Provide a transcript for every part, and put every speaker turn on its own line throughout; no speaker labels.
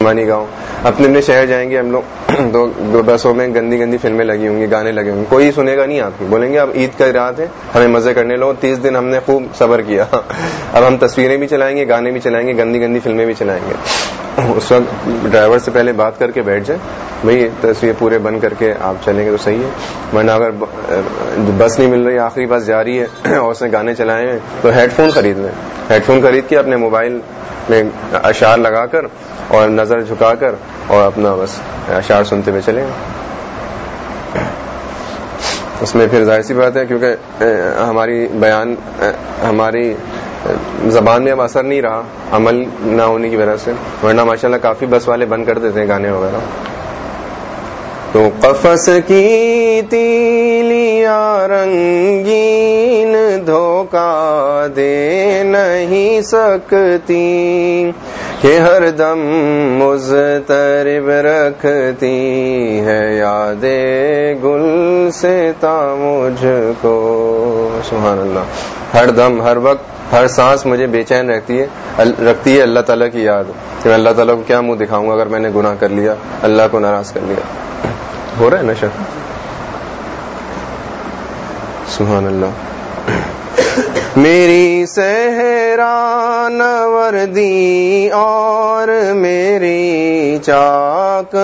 مانی گاؤں. اپنے شہر جائیں گے ہم لوگ تو بسوں میں گندی گندی فلمیں لگی ہوں گی, گانے لگے ہوں گے, کوئی سنے گا نہیں آپ کی. بولیں گے اب عید کا رات ہے, ہمیں مزے کرنے لو. 30 دن ہم نے خوب صبر کیا, اب ہم تصویریں بھی چلائیں گے, گانے بھی چلائیں گے, گندی گندی فلمیں بھی چلائیں گے. اس وقت ڈرائیور سے پہلے بات کر کے بیٹھ جائیں, بھائی تصویر پورے بند کر کے آپ چلیں گے تو صحیح ہے. ورنہ اگر بس نہیں مل رہی, آخری بس جا رہی ہے اور اس نے گانے چلائے ہیں, تو ہیڈ فون خرید لیں. ہیڈ فون خرید کے اپنے موبائل میں اشعار لگا کر اور نظر جھکا کر اور اپنا بس اشعار سنتے ہوئے چلیں. اس میں پھر ظاہر سی بات ہے کیونکہ ہماری زبان میں اب اثر نہیں رہا عمل نہ ہونے کی وجہ سے, ورنہ ماشاءاللہ کافی بس والے بند کر دیتے ہیں گانے وغیرہ. تو قفس کی تیلیاں رنگین دھوکہ دے نہیں سکتی کہ ہر دم مضطرب رکھتی ہے یاد گل سے تا مجھ کو. سبحان اللہ. ہر دم, ہر وقت, ہر سانس مجھے بے چین رکھتی ہے اللہ تعالیٰ کی یاد کہ میں اللہ تعالیٰ کو کیا منہ دکھاؤں گا اگر میں نے گناہ کر لیا, اللہ کو ناراض کر لیا. ہو رہا ہے نشہ. سبحان اللہ. میری صحرا نوردی اور میری چاک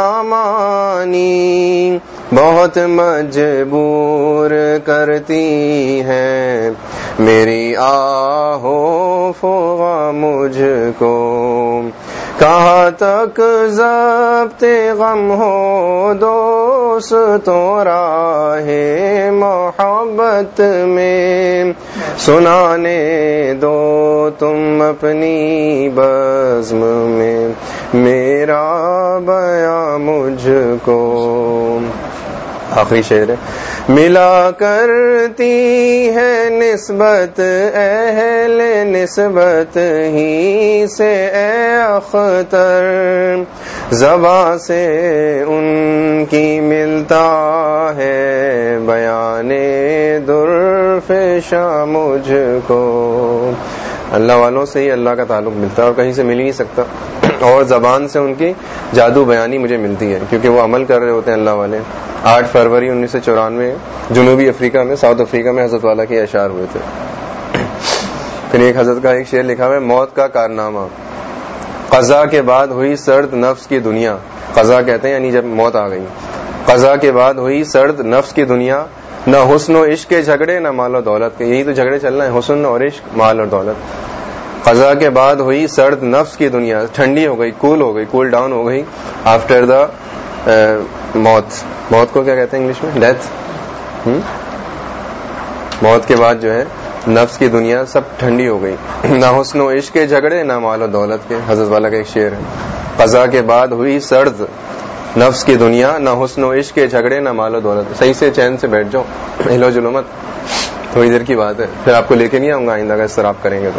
دامانی بہت مجبور کرتی ہے میری آہو فغاں مجھ کو. کہاں تک ضبط غم ہو دوستوں راہ محبت میں سنانے دو تم اپنی بزم میں میرا بیاں مجھ کو. آخری شعر ہے. ملا کرتی ہے نسبت اہل نسبت ہی سے اے اختر, زباں سے ان کی ملتا ہے بیان درفشا مجھ کو. اللہ والوں سے ہی اللہ کا تعلق ملتا ہے اور کہیں سے مل ہی نہیں سکتا, اور زبان سے ان کی جادو بیانی مجھے ملتی ہے کیونکہ وہ عمل کر رہے ہوتے ہیں اللہ والے. 8 فروری 1994 جنوبی افریقہ میں, ساؤتھ افریقہ میں حضرت والا کے اشعار ہوئے تھے. پھر ایک حضرت کا ایک شعر لکھا ہوا ہے, موت کا کارنامہ. قضا کے بعد ہوئی سرد نفس کی دنیا, قضا کہتے ہیں یعنی جب موت آ گئی, قضا کے بعد ہوئی سرد نفس کی دنیا, نہ حسن و عشق کے جھگڑے نہ مال و دولت کے. یہی تو جھگڑے چل رہے ہیں, حسن اور عشق, مال اور دولت. قضا کے بعد ہوئی سرد نفس کی دنیا, ٹھنڈی ہو گئی, کول ہو گئی, کول ڈاؤن ہو گئی آفٹر دا موت. موت کو کیا کہتے ہیں انگلش میں؟ ڈیتھ. موت کے بعد جو ہے نفس کی دنیا سب ٹھنڈی ہو گئی, نہ حسن و عشق کے جھگڑے نہ مال و دولت کے. حضرت والا کا ایک شعر ہے, قضا کے بعد ہوئی سرد نفس کی دنیا, نہ حسن و عشق کے جھگڑے نہ مال و دولت. صحیح سے چین سے بیٹھ جاؤ, ہلو جلو مت, تھوڑی دیر کی بات ہے, پھر آپ کو لے کے نہیں آؤں گا آئندہ اگر اس طرح آپ کریں گے تو.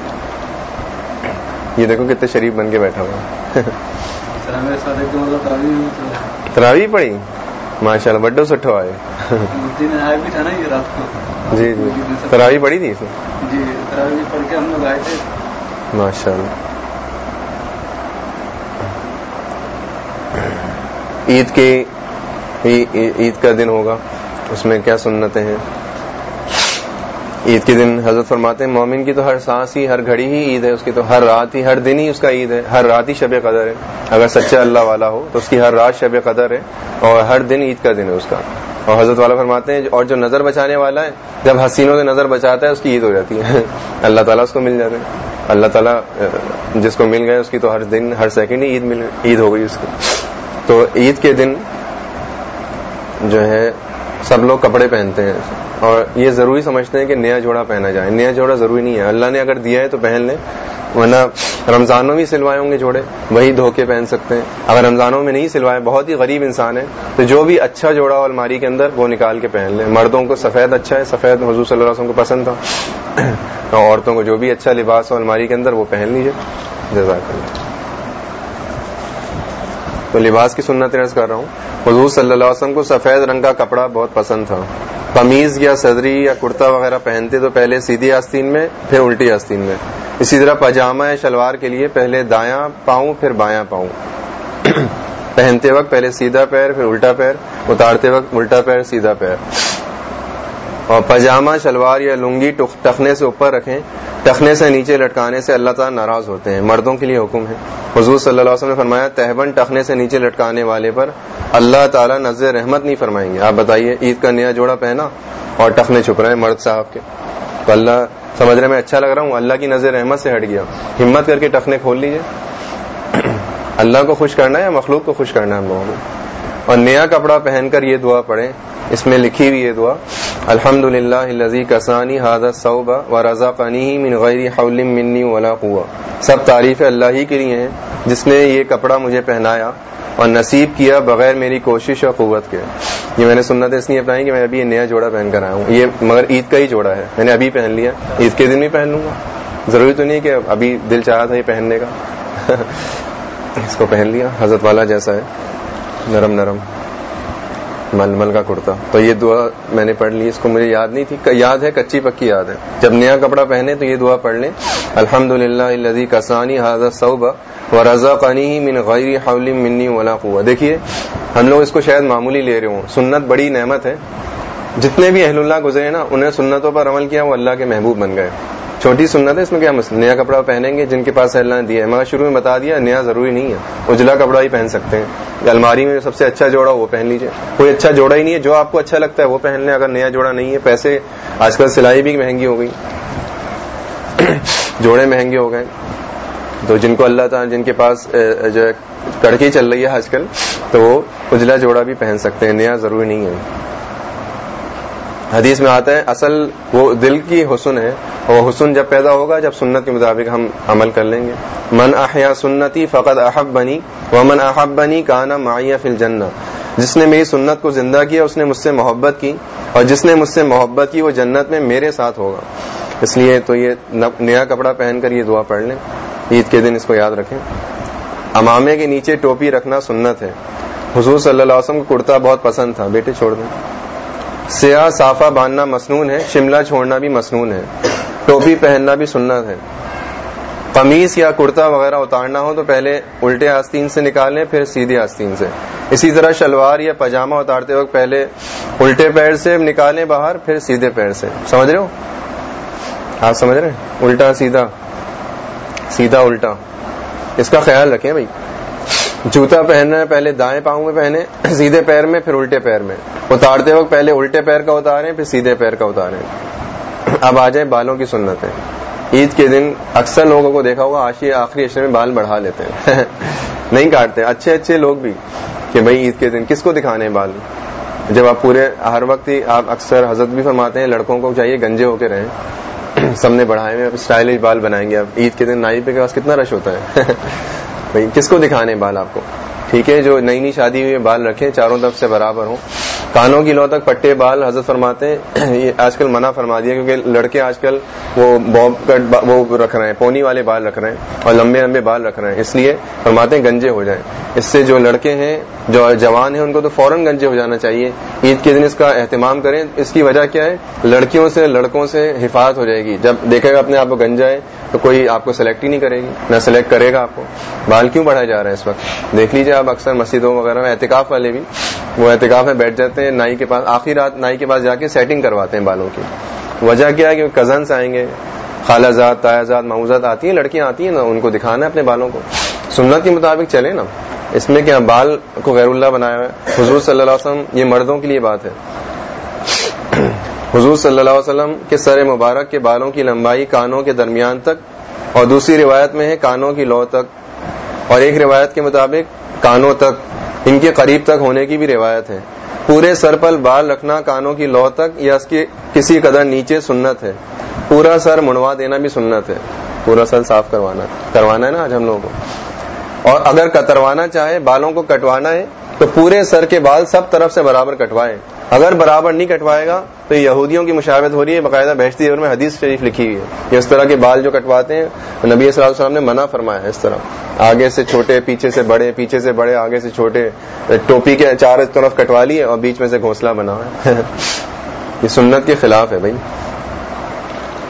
یہ دیکھو کتنے شریف بن کے بیٹھا ہوا. تراویح پڑھی ماشاء اللہ, بڈو سٹھو آئے. جی جی تراویح پڑھی تھی
جی, تراویح پڑھ کے ہم لوگ آئے تھے
ماشاء اللہ. عید کا دن ہوگا, اس میں کیا سنتیں ہیں. عید کے دن حضرت فرماتے ہیں مومن کی تو ہر سانس ہی, ہر گھڑی ہی عید ہے اس کی, تو ہر رات ہی, ہر دن ہی اس کا عید ہے, ہر رات ہی شب قدر ہے. اگر سچا اللہ والا ہو تو اس کی ہر رات شب قدر ہے اور ہر دن عید کا دن ہے اس کا. اور حضرت والا فرماتے ہیں اور جو نظر بچانے والا ہے جب حسینوں سے نظر بچاتا ہے اس کی عید ہو جاتی ہے. اللہ تعالیٰ اس کو مل جاتے ہیں. اللہ تعالیٰ جس کو مل گئے اس کی تو ہر دن ہر سیکنڈ ہی عید ہو گئی اس کی. تو عید کے دن جو ہے سب لوگ کپڑے پہنتے ہیں اور یہ ضروری سمجھتے ہیں کہ نیا جوڑا پہنا جائے. نیا جوڑا ضروری نہیں ہے, اللہ نے اگر دیا ہے تو پہن لیں, ورنہ رمضانوں میں سلوائے ہوں گے جوڑے وہی دھو کے پہن سکتے ہیں. اگر رمضانوں میں نہیں سلوائے, بہت ہی غریب انسان ہے, تو جو بھی اچھا جوڑا ہو الماری کے اندر وہ نکال کے پہن لیں. مردوں کو سفید اچھا ہے, سفید حضور صلی اللہ علیہ وسلم کو پسند تھا, اور عورتوں کو جو بھی اچھا لباس ہو الماری کے اندر وہ پہن لیجیے. جزاک اللہ. تو لباس کی سنت عرض کر رہا ہوں, حضور صلی اللہ علیہ وسلم کو سفید رنگ کا کپڑا بہت پسند تھا. قمیض یا صدری یا کرتا وغیرہ پہنتے تو پہلے سیدھی آستین میں پھر الٹی آستین میں, اسی طرح پاجامہ ہے شلوار کے لیے پہلے دایاں پاؤں پھر بایاں پاؤں، پہنتے وقت پہلے سیدھا پیر پھر الٹا پیر، اتارتے وقت الٹا پیر سیدھا پیر. اور پاجامہ شلوار یا لنگی ٹخنے سے اوپر رکھیں، ٹخنے سے نیچے لٹکانے سے اللہ تعالیٰ ناراض ہوتے ہیں. مردوں کے لیے حکم ہے. حضور صلی اللہ علیہ وسلم نے فرمایا تہبند ٹخنے سے نیچے لٹکانے والے پر اللہ تعالیٰ نظر رحمت نہیں فرمائیں گے. آپ بتائیے عید کا نیا جوڑا پہنا اور ٹخنے چھپ رہے ہیں مرد صاحب کے، تو اللہ سمجھ رہے میں اچھا لگ رہا ہوں، اللہ کی نظر رحمت سے ہٹ گیا. ہمت کر کے ٹخنے کھول لیجئے. اللہ کو خوش کرنا ہے یا مخلوق کو خوش کرنا ہے ہم لوگوں کو. اور نیا کپڑا پہن کر یہ دعا پڑھیں. اس میں لکھی ہوئی یہ دعا الحمدللہ الذی کسانی ھذا الثوب ورزقنی من غیر حول منی ولا قوہ. سب تعریف اللہ ہی کے لیے ہیں جس نے یہ کپڑا مجھے پہنایا اور نصیب کیا بغیر میری کوشش اور قوت کے. یہ میں نے سنت اس لیے اپنائی کہ میں ابھی یہ نیا جوڑا پہن کر آیا ہوں. یہ مگر عید کا ہی جوڑا ہے، میں نے ابھی پہن لیا، عید کے دن بھی پہن لوں گا. ضروری تو نہیں کہ ابھی دل چاہا تھا یہ پہننے کا اس کو پہن لیا. حضرت والا جیسا ہے، نرم نرم ململ کا کرتا. تو یہ دعا میں نے پڑھ لی. اس کو مجھے یاد نہیں تھی، یاد ہے، کچی پکی یاد ہے. جب نیا کپڑا پہنے تو یہ دعا پڑھ لیں الحمدللہ الذی کسانی ھذا الثوب ورزقنی من غیر حول منی ولا قوہ. دیکھیے ہم لوگ اس کو شاید معمولی لے رہے ہوں، سنت بڑی نعمت ہے. جتنے بھی اہل اللہ گزرے نا انہیں سنتوں پر عمل کیا وہ اللہ کے محبوب بن گئے. چھوٹی سنت ہے، اس میں کیا مسئلہ، نیا کپڑا پہنیں گے جن کے پاس اللہ نے دیا ہے. مگر شروع میں بتا دیا نیا ضروری نہیں ہے، اجلا کپڑا ہی پہن سکتے ہیں. الماری میں سب سے اچھا جوڑا وہ پہن لیجئے. کوئی اچھا جوڑا ہی نہیں ہے، جو آپ کو اچھا لگتا ہے وہ پہن لیں. اگر نیا جوڑا نہیں ہے، پیسے آج کل سلائی بھی مہنگی ہو گئی، جوڑے مہنگے ہو گئے. تو جن کو اللہ تعالیٰ جن کے پاس جو ہے کڑکی چل رہی ہے آج کل تو وہ اجلا جوڑا بھی پہن سکتے ہیں، نیا ضروری نہیں ہے. حدیث میں آتا ہے اصل وہ دل کی حسن ہے، اور حسن جب پیدا ہوگا جب سنت کے مطابق ہم عمل کر لیں گے. من احیا سنتی فقد احبنی ومن احبنی کان معی فی الجنہ. جس نے میری سنت کو زندہ کیا اس نے مجھ سے محبت کی، اور جس نے مجھ سے محبت کی وہ جنت میں میرے ساتھ ہوگا. اس لیے تو یہ نیا کپڑا پہن کر یہ دعا پڑھ لیں. عید کے دن اس کو یاد رکھیں. امامے کے نیچے ٹوپی رکھنا سنت ہے. حضور صلی اللہ علیہ وسلم کو کرتا بہت پسند تھا. بیٹے چھوڑ دیں. سیاہ صافہ باندھنا مسنون ہے، شملہ چھوڑنا بھی مسنون ہے. ٹوپی پہننا بھی سنت ہے. قمیص یا کرتا وغیرہ اتارنا ہو تو پہلے الٹے آستین سے نکالیں پھر سیدھے آستین سے. اسی طرح شلوار یا پاجامہ اتارتے وقت پہلے الٹے پیر سے نکالیں باہر پھر سیدھے پیر سے. سمجھ رہے ہو؟ آپ سمجھ رہے ہیں؟ الٹا سیدھا، سیدھا الٹا، اس کا خیال رکھیں بھائی. جوتا پہننا ہے پہلے دائیں پاؤں میں پہنے، سیدھے پیر میں پھر الٹے پیر میں. اتارتے وقت پہلے الٹے پیر کا اتاریں پھر سیدھے پیر کا اتاریں. اب آ جائیں بالوں کی سنتیں. عید کے دن اکثر لوگوں کو دیکھا ہوگا آخری عشرے میں بال بڑھا لیتے ہیں نہیں کاٹتے. اچھے اچھے لوگ بھی کہ بھائی عید کے دن کس کو دکھانے بال، جب آپ پورے ہر وقت ہی آپ اکثر حضرت بھی فرماتے ہیں لڑکوں کو چاہیے گنجے ہو کے رہیں. سب نے بڑھائے ہوئے اسٹائلش بال بنائیں گے. اب عید کے دن نائی پہ کے پاس کتنا رش ہوتا ہے بھائی کس کو دکھانے بال آپ کو. ٹھیک ہے جو نئی نئی شادی ہوئی بال رکھیں چاروں طرف سے برابر ہوں. کانوں کی لو تک پٹے بال حضرت فرماتے ہیں یہ آج کل منع فرما دیا کیونکہ لڑکے آج کل وہ بوب کٹ وہ رکھ رہے ہیں، پونی والے بال رکھ رہے ہیں اور لمبے لمبے بال رکھ رہے ہیں. اس لیے فرماتے ہیں گنجے ہو جائیں. اس سے جو لڑکے ہیں جو جوان ہیں ان کو تو فوراً گنجے ہو جانا چاہیے. عید کے دن اس کا اہتمام کریں. اس کی وجہ کیا ہے؟ لڑکیوں سے لڑکوں سے حفاظت ہو جائے گی. جب دیکھے گا اپنے آپ کو گنجا ہے تو کوئی آپ کو سلیکٹ ہی نہیں کرے گی، نہ سلیکٹ کرے گا آپ کو. بال کیوں بڑھایا جا رہا ہے اس وقت؟ دیکھ لیجیے آپ اکثر مسجدوں وغیرہ میں اعتکاف والے بھی وہ اعتکاف میں بیٹھ جاتے ہیں نائی کے پاس، آخری رات نائی کے پاس جا کے سیٹنگ کرواتے ہیں بالوں کی. وجہ کیا ہے کہ کزنس آئیں گے، خالہ زاد تایا زاد ماموزاد آتی ہیں، لڑکیاں آتی ہیں نا، ان کو دکھانا ہے اپنے بالوں کو. سنت کے مطابق چلے نا. اس میں کیا بال کو غیر اللہ بنایا ہوا ہے؟ حضور صلی اللہ علیہ وسلم، یہ مردوں کے لیے بات ہے، حضور صلی اللہ علیہ وسلم کے سر مبارک کے بالوں کی لمبائی کانوں کے درمیان تک، اور دوسری روایت میں ہے کانوں کی لو تک، اور ایک روایت کے مطابق کانوں تک، ان کے قریب تک ہونے کی بھی روایت ہے. پورے سر پر بال رکھنا کانوں کی لو تک یا اس کے کسی قدر نیچے سنت ہے. پورا سر منڈوا دینا بھی سنت ہے. پورا سر صاف کروانا ہے نا آج ہم لوگوں کو. اور اگر کتروانا چاہے، بالوں کو کٹوانا ہے تو پورے سر کے بال سب طرف سے برابر کٹوائے. اگر برابر نہیں کٹوائے گا تو یہودیوں کی مشابہت ہو رہی ہے. باقاعدہ بہشتی زیور میں حدیث شریف لکھی ہوئی ہے کہ اس طرح کے بال جو کٹواتے ہیں نبی صلی اللہ علیہ وسلم نے منع فرمایا ہے. اس طرح آگے سے چھوٹے، پیچھے سے بڑے، پیچھے سے بڑے، آگے سے چھوٹے، ٹوپی کے چار طرف کٹوا لیے اور بیچ میں سے گھونسلہ بنا ہے یہ سنت کے خلاف ہے بھائی.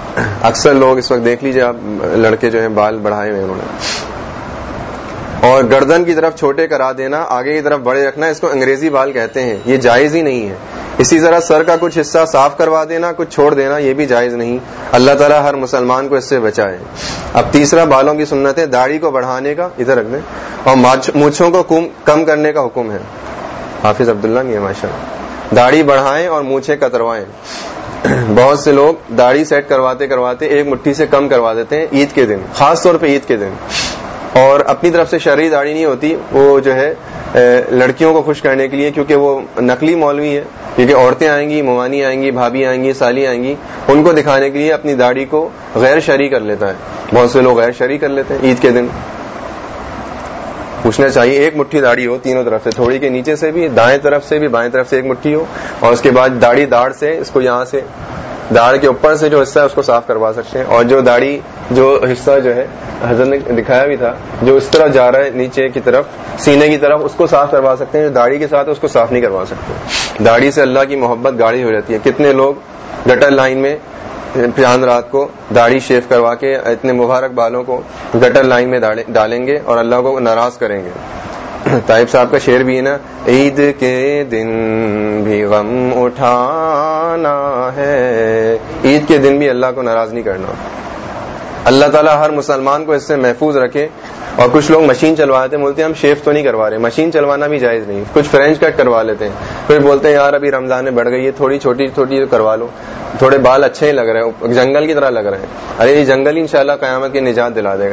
اکثر لوگ اس وقت دیکھ لیجیے آپ، لڑکے جو ہیں بال بڑھائے ہوئے انہوں نے، اور گردن کی طرف چھوٹے کرا دینا، آگے کی طرف بڑے رکھنا، اس کو انگریزی بال کہتے ہیں، یہ جائز ہی نہیں ہے. اسی طرح سر کا کچھ حصہ صاف کروا دینا، کچھ چھوڑ دینا، یہ بھی جائز نہیں. اللہ تعالیٰ ہر مسلمان کو اس سے بچائے. اب تیسرا بالوں کی سنت ہے داڑھی کو بڑھانے کا، ادھر رکھ دیں، اور مونچھوں کو کم کرنے کا حکم ہے. حافظ عبداللہ نہیں ہے ماشاء اللہ. داڑھی بڑھائیں اور مونچھیں کتروائیں. بہت سے لوگ داڑھی سیٹ کرواتے ایک مٹھی سے کم کروا دیتے ہیں عید کے دن، خاص طور پہ عید کے دن، اور اپنی طرف سے شرعی داڑھی نہیں ہوتی، وہ جو ہے لڑکیوں کو خوش کرنے کے لیے، کیونکہ وہ نقلی مولوی ہے، کیونکہ عورتیں آئیں گی، موانی آئیں گی، بھابھی آئیں گی، سالی آئیں گی، ان کو دکھانے کے لیے اپنی داڑھی کو غیر شرعی کر لیتا ہے. بہت سے لوگ غیر شرعی کر لیتے ہیں عید کے دن. پوچھنا چاہیے ایک مٹھی داڑھی ہو تینوں طرف سے، تھوڑی کے نیچے سے بھی، دائیں طرف سے بھی، بائیں طرف سے ایک مٹھی ہو، اور اس کے بعد داڑھی داڑھ سے، اس کو یہاں سے داڑھ کے اوپر سے جو حصہ ہے اس کو صاف کروا سکتے ہیں، اور جو داڑھی جو حصہ جو ہے حضرت نے دکھایا بھی تھا جو اس طرف جا رہا ہے نیچے کی طرف سینے کی طرف، اس کو صاف کروا سکتے ہیں. جو داڑھی کے ساتھ ہے اس کو صاف نہیں کروا سکتے. داڑھی سے اللہ کی محبت گاڑی ہو جاتی ہے. کتنے لوگ گٹر لائن میں چاند رات کو داڑھی شیف کروا کے اتنے مبارک بالوں کو گٹر لائن میں ڈالیں گے اور اللہ کو ناراض کریں گے. طائب صاحب کا شعر بھی ہے نا، عید کے دن بھی غم اٹھانا ہے. عید کے دن بھی اللہ کو ناراض نہیں کرنا. اللہ تعالیٰ ہر مسلمان کو اس سے محفوظ رکھے. اور کچھ لوگ مشین چلواتے ہیں، بولتے ہیں ہم شیف تو نہیں کروا رہے. مشین چلوانا بھی جائز نہیں. کچھ فرینچ کٹ کروا لیتے ہیں، پھر بولتے ہیں یار ابھی رمضان میں بڑھ گئی ہے، تھوڑی چھوٹی چھوٹی کروا لو، تھوڑے بال اچھے ہی لگ رہے ہیں، جنگل کی طرح لگ رہے ہیں. ارے یہ جنگل ہی انشاءاللہ قیامت کی نجات دلا دے گا.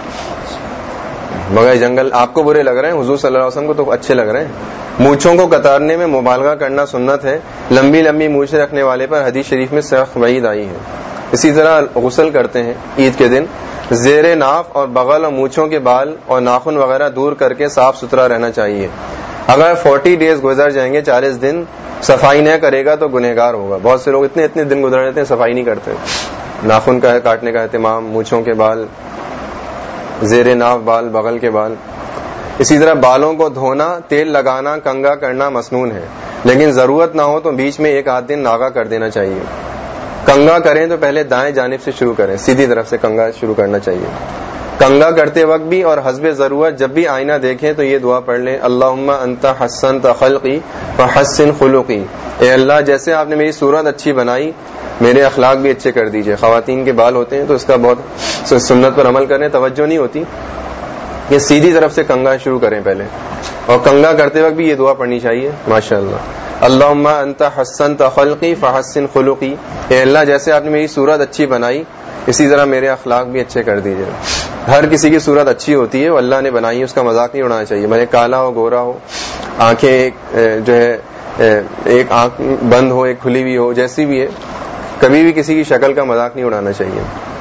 مگر جنگل آپ کو برے لگ رہے ہیں، حضور صلی اللہ علیہ وسلم کو تو اچھے لگ رہے ہیں. مونچھوں کو کتارنے میں مبالغہ کرنا سنت ہے. لمبی لمبی مونچھیں رکھنے والے پر حدیث شریف میں سخت وعید آئی ہے. اسی طرح غسل کرتے ہیں عید کے دن، زیر ناف اور بغل اور مونچھوں کے بال اور ناخن وغیرہ دور کر کے صاف ستھرا رہنا چاہیے. اگر 40 days گزر جائیں گے، 40 دن صفائی نہ کرے گا تو گنہگار ہوگا. بہت سے لوگ اتنے دن گزر جاتے ہیں صفائی نہیں کرتے. ناخن کا کاٹنے کا اہتمام، مونچھوں کے بال، زیر ناف بال، بغل کے بال. اسی طرح بالوں کو دھونا، تیل لگانا، کنگا کرنا مسنون ہے، لیکن ضرورت نہ ہو تو بیچ میں ایک آدھ دن ناغا کر دینا چاہیے. کنگا کریں تو پہلے دائیں جانب سے شروع کریں، سیدھی طرف سے کنگا شروع کرنا چاہیے. کنگا کرتے وقت بھی اور حسب ضرورت جب بھی آئینہ دیکھیں تو یہ دعا پڑھ لیں، اللہم انت حسنت خلقی فحسن خلقی. اے اللہ جیسے آپ نے میری صورت اچھی بنائی، میرے اخلاق بھی اچھے کر دیجئے. خواتین کے بال ہوتے ہیں تو اس کا بہت سنت پر عمل کرنے توجہ نہیں ہوتی، یہ سیدھی طرف سے کنگا شروع کریں پہلے، اور کنگا کرتے وقت بھی یہ دعا پڑھنی چاہیے. ماشاءاللہ، اللہم انت حسنت خلقی فحسن خلقی. اے اللہ جیسے آپ نے میری صورت اچھی بنائی اسی طرح میرے اخلاق بھی اچھے کر دیجئے. ہر کسی کی صورت اچھی ہوتی ہے، وہ اللہ نے بنائی ہے، اس کا مذاق نہیں اڑانا چاہیے. بھلے کالا ہو، گورا ہو، آنکھیں جو ہے ایک آنکھ بند ہو، ایک کھلی ہوئی ہو، جیسی بھی ہے، کبھی بھی کسی کی شکل کا مذاق نہیں اڑانا چاہیے.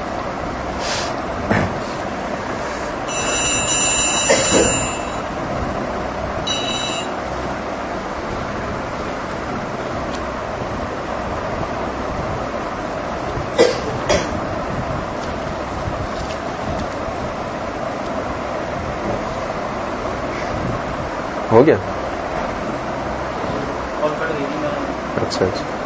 ہو گیا؟ اچھا.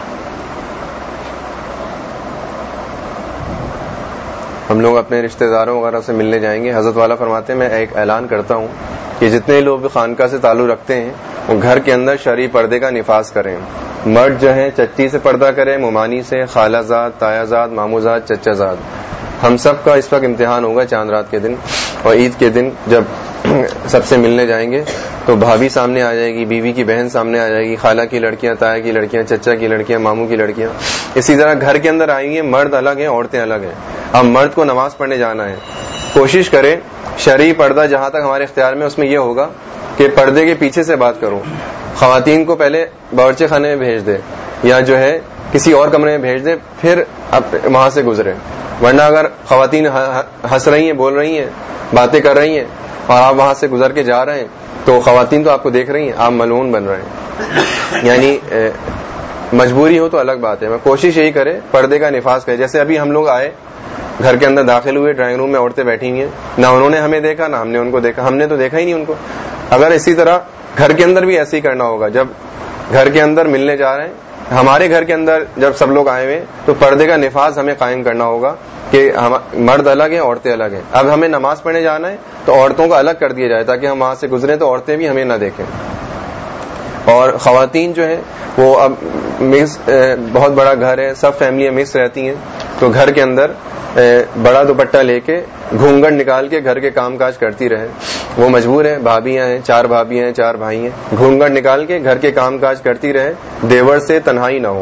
ہم لوگ اپنے رشتہ داروں وغیرہ سے ملنے جائیں گے. حضرت والا فرماتے ہیں میں ایک اعلان کرتا ہوں کہ جتنے لوگ خانقاہ سے تعلق رکھتے ہیں وہ گھر کے اندر شرعی پردے کا نفاذ کریں. مرد جو ہے چچی سے پردہ کرے، ممانی سے، خالہ زاد، تایا زاد، مامو زاد، چچا زاد. ہم سب کا اس وقت امتحان ہوگا چاند رات کے دن، اور عید کے دن جب سب سے ملنے جائیں گے تو بھابھی سامنے آ جائے گی، بیوی کی بہن سامنے آ جائے گی، خالہ کی لڑکیاں، تایا کی لڑکیاں، چچا کی لڑکیاں، ماموں کی لڑکیاں. اسی طرح گھر کے اندر آئیں گے، مرد الگ ہیں، عورتیں الگ ہیں. اب مرد کو نماز پڑھنے جانا ہے، کوشش کریں شرعی پردہ جہاں تک ہمارے اختیار میں اس میں یہ ہوگا کہ پردے کے پیچھے سے بات کروں. خواتین کو پہلے باورچی خانے میں بھیج دے یا جو ہے کسی اور کمرے میں بھیج دے، پھر وہاں سے گزرے. ورنہ اگر خواتین ہنس رہی ہیں، بول رہی ہیں، باتیں کر رہی ہیں اور آپ وہاں سے گزر کے جا رہے ہیں تو خواتین تو آپ کو دیکھ رہی ہیں، آپ ملعون بن رہے ہیں. یعنی مجبوری ہو تو الگ بات ہے. میں کوشش یہی کرے پردے کا نفاذ کرے. جیسے ابھی ہم لوگ آئے، گھر کے اندر داخل ہوئے، ڈرائنگ روم میں عورتیں بیٹھی ہوئی ہیں، نہ انہوں نے ہمیں دیکھا نہ ہم نے ان کو دیکھا، ہم نے تو دیکھا ہی نہیں ان کو. اگر اسی طرح گھر کے اندر بھی ایسے ہی کرنا ہوگا، جب گھر کے اندر ملنے جا رہے ہیں ہمارے گھر کے اندر جب سب لوگ آئے ہوئے تو پردے کا نفاذ ہمیں قائم کرنا ہوگا کہ مرد الگ ہیں عورتیں الگ ہیں. اب ہمیں نماز پڑھنے جانا ہے تو عورتوں کو الگ کر دیا جائے تاکہ ہم وہاں سے گزریں تو عورتیں بھی ہمیں نہ دیکھیں. اور خواتین جو ہیں وہ اب مکس, بہت بڑا گھر ہے, سب فیملیاں مکس رہتی ہیں, تو گھر کے اندر بڑا دوپٹہ لے کے گھونگھٹ نکال کے گھر کے کام کاج کرتی رہے. وہ مجبور ہے, بھابیاں ہیں, 4 بھابیاں ہیں, 4 بھائی ہیں, گھونگھٹ نکال کے گھر کے کام کاج کرتی رہے, دیور سے تنہائی نہ ہو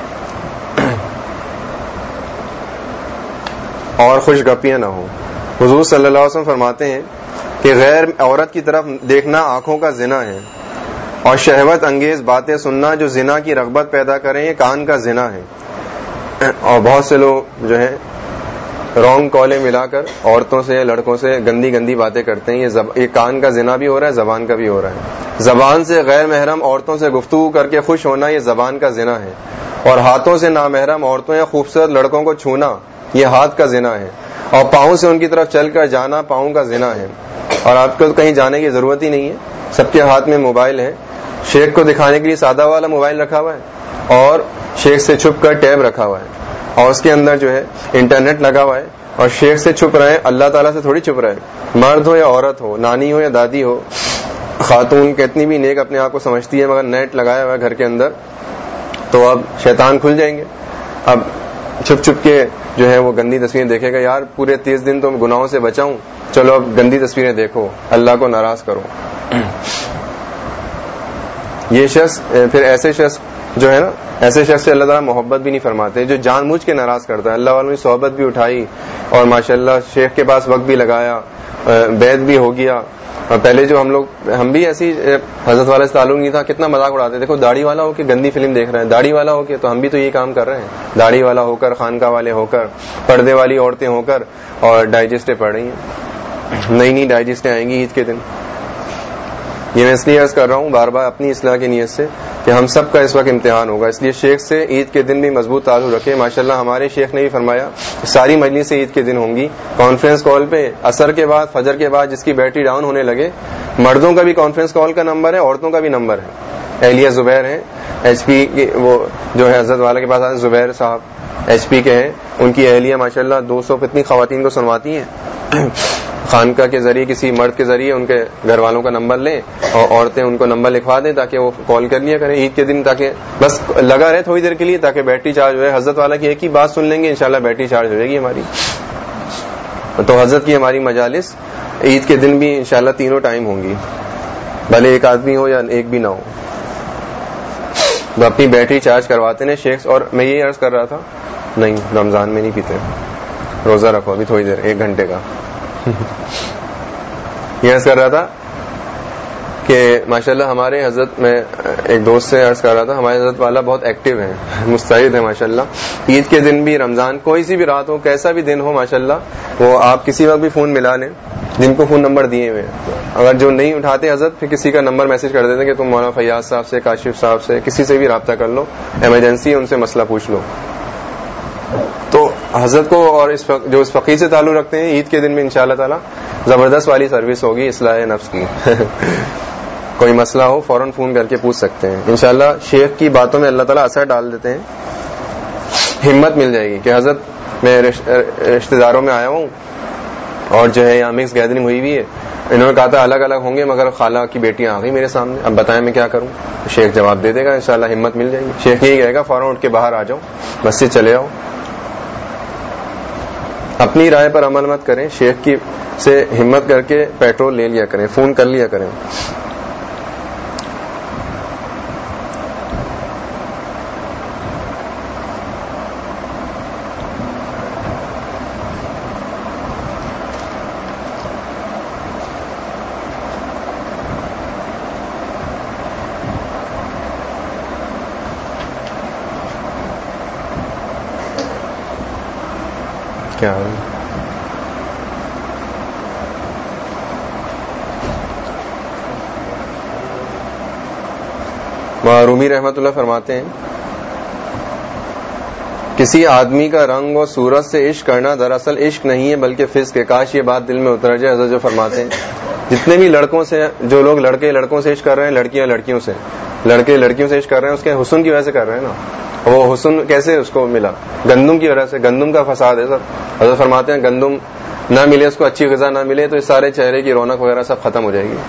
اور خوش گپیاں نہ ہو. حضور صلی اللہ علیہ وسلم فرماتے ہیں کہ غیر عورت کی طرف دیکھنا آنکھوں کا زنا ہے, اور شہوت انگیز باتیں سننا جو زنا کی رغبت پیدا کریں یہ کان کا زنا ہے. اور بہت سے لوگ جو ہیں رانگ کالیں ملا کر عورتوں سے لڑکوں سے گندی گندی باتیں کرتے ہیں. یہ کان کا زنا بھی ہو رہا ہے, زبان کا بھی ہو رہا ہے. زبان سے غیر محرم عورتوں سے گفتگو کر کے خوش ہونا یہ زبان کا زنا ہے, اور ہاتھوں سے نامحرم عورتوں یا خوبصورت لڑکوں کو چھونا یہ ہاتھ کا زنا ہے, اور پاؤں سے ان کی طرف چل کر جانا پاؤں کا زنا ہے. اور آپ کو کہیں جانے کی ضرورت ہی نہیں ہے, سب کے ہاتھ میں موبائل ہے. شیخ کو دکھانے کے لیے سادہ والا موبائل رکھا ہوا ہے, اور شیخ سے چھپ کر ٹیب رکھا ہوا ہے, اور اس کے اندر جو ہے انٹرنیٹ لگا ہوا ہے, اور شیخ سے چھپ رہے ہیں, اللہ تعالیٰ سے تھوڑی چھپ رہے ہیں. مرد ہو یا عورت ہو, نانی ہو یا دادی ہو, خاتون کتنی بھی نیک اپنے آپ کو سمجھتی ہے مگر نیٹ لگایا ہوا ہے گھر کے اندر, تو اب شیطان کھل جائیں گے. اب چھپ چھپ کے جو ہے وہ گندی تصویریں دیکھے گا, یار پورے 30 دن تو گناہوں سے بچاؤں, چلو اب گندی تصویریں دیکھو, اللہ کو ناراض کرو. یہ شخص پھر ایسے شخص جو ہے نا, ایسے شخص سے اللہ تعالیٰ محبت بھی نہیں فرماتے جو جان بوجھ کے ناراض کرتا ہے. اللہ والوں نے صحبت بھی اٹھائی اور ماشاءاللہ شیخ کے پاس وقت بھی لگایا, بیعت بھی ہو گیا. اور پہلے جو ہم بھی ایسی حضرت والے سے تعلق نہیں تھا, کتنا مذاق اڑاتے, دیکھو داڑھی والا ہو کے گندی فلم دیکھ رہے ہیں, داڑھی والا ہو کے, تو ہم بھی تو یہ کام کر رہے ہیں, داڑھی والا ہو کر, خانقاہ والے ہو کر, پردے والی عورتیں ہو کر, اور ڈائجسٹیں پڑھ رہی ہیں, نئی نئی ڈائجسٹیں آئیں گی عید کے دن. یہ میں اس لیے عرض کر رہا ہوں بار بار اپنی اصلاح کی نیت سے کہ ہم سب کا اس وقت امتحان ہوگا, اس لیے شیخ سے عید کے دن بھی مضبوط تعلق رکھے. ماشاءاللہ ہمارے شیخ نے بھی فرمایا ساری مجلسیں عید کے دن ہوں گی, کانفرنس کال پہ عصر کے بعد فجر کے بعد جس کی بیٹری ڈاؤن ہونے لگے, مردوں کا بھی کانفرنس کال کا نمبر ہے, عورتوں کا بھی نمبر ہے. اہلیہ زبیر ہیں ایچ پی کے, وہ جو ہے حضرت والا کے پاس آتے زبیر صاحب ایچ پی کے ہیں, ان کی اہلیہ ماشاءاللہ 200 کتنی خواتین کو سنواتی ہیں. خانقاہ کے ذریعے کسی مرد کے ذریعے ان کے گھر والوں کا نمبر لیں اور عورتیں ان کو نمبر لکھوا دیں تاکہ وہ کال کر لیا کریں عید کے دن, تاکہ بس لگا رہے تھوڑی دیر کے لیے تاکہ بیٹری چارج ہوئے. حضرت والا کی ایک ہی بات سن لیں گے انشاءاللہ بیٹری چارج ہو جائے گی ہماری. تو حضرت کی ہماری مجالس عید کے دن بھی انشاءاللہ تینوں ٹائم ہوں گی, بھلے ایک آدمی ہو یا ایک بھی نہ ہو, تو اپنی بیٹری چارج کرواتے ہیں شیخ. اور میں یہی عرض کر رہا تھا, نہیں رمضان میں نہیں پیتے, روزہ رکھو ابھی تھوڑی دیر 1 گھنٹے کا. یہ عرض کر رہا تھا کہ ماشاءاللہ ہمارے حضرت, میں ایک دوست سے عرض کر رہا تھا, ہمارے حضرت والا بہت ایکٹیو ہیں, مستعد ہیں ماشاءاللہ. عید کے دن بھی, رمضان کوئی سی بھی رات ہو, کیسا بھی دن ہو ماشاءاللہ, وہ آپ کسی وقت بھی فون ملا لیں, جن کو فون نمبر دیے ہوئے, اگر جو نہیں اٹھاتے حضرت پھر کسی کا نمبر میسج کر دیتے ہیں کہ تم مولانا فیاض صاحب سے, کاشف صاحب سے, کسی سے بھی رابطہ کر لو, ایمرجنسی ان سے مسئلہ پوچھ لو. تو حضرت کو اور جو اس فقیر سے تعلق رکھتے ہیں عید کے دن میں انشاءاللہ تعالی زبردست والی سروس ہوگی اصلاح نفس کی. کوئی مسئلہ ہو فوراً فون کر کے پوچھ سکتے ہیں انشاءاللہ. شیخ کی باتوں میں اللہ تعالیٰ اثر ڈال دیتے ہیں, ہمت مل جائے گی کہ حضرت میں رشتہ داروں میں آیا ہوں اور جو ہے یہاں مکس گیدرنگ ہوئی ہوئی ہے, انہوں نے کہا تھا الگ الگ ہوں گے مگر خالہ کی بیٹیاں آ گئی میرے سامنے, اب بتائیں میں کیا کروں. شیخ جواب دے دے گا انشاءاللہ, ہمت مل جائے گی. شیخ یہی کہے گا فوراً اٹھ کے باہر آ جاؤ, مسجد چلے آؤ. اپنی رائے پر عمل مت کریں, شیخ کی سے ہمت کر کے پیٹرول لے لیا کریں, فون کر لیا کریں. کیا رومی رحمت اللہ فرماتے ہیں کسی آدمی کا رنگ اور صورت سے عشق کرنا دراصل عشق نہیں ہے بلکہ فسق ہے. کاش یہ بات دل میں اتر جائے. حضرت جو فرماتے ہیں جتنے بھی لڑکوں سے, جو لوگ لڑکے لڑکوں سے عشق کر رہے ہیں, لڑکیاں لڑکیوں سے, لڑکے لڑکیوں سے عشق کر رہے ہیں اس کے حسن کی وجہ سے کر رہے ہیں نا. وہ حسن کیسے اس کو ملا؟ گندم کی وجہ سے. گندم کا فساد ہے سب. حضرت فرماتے ہیں گندم نہ ملے اس کو, اچھی غذا نہ ملے تو اس سارے چہرے کی رونق وغیرہ سب ختم ہو جائے گی.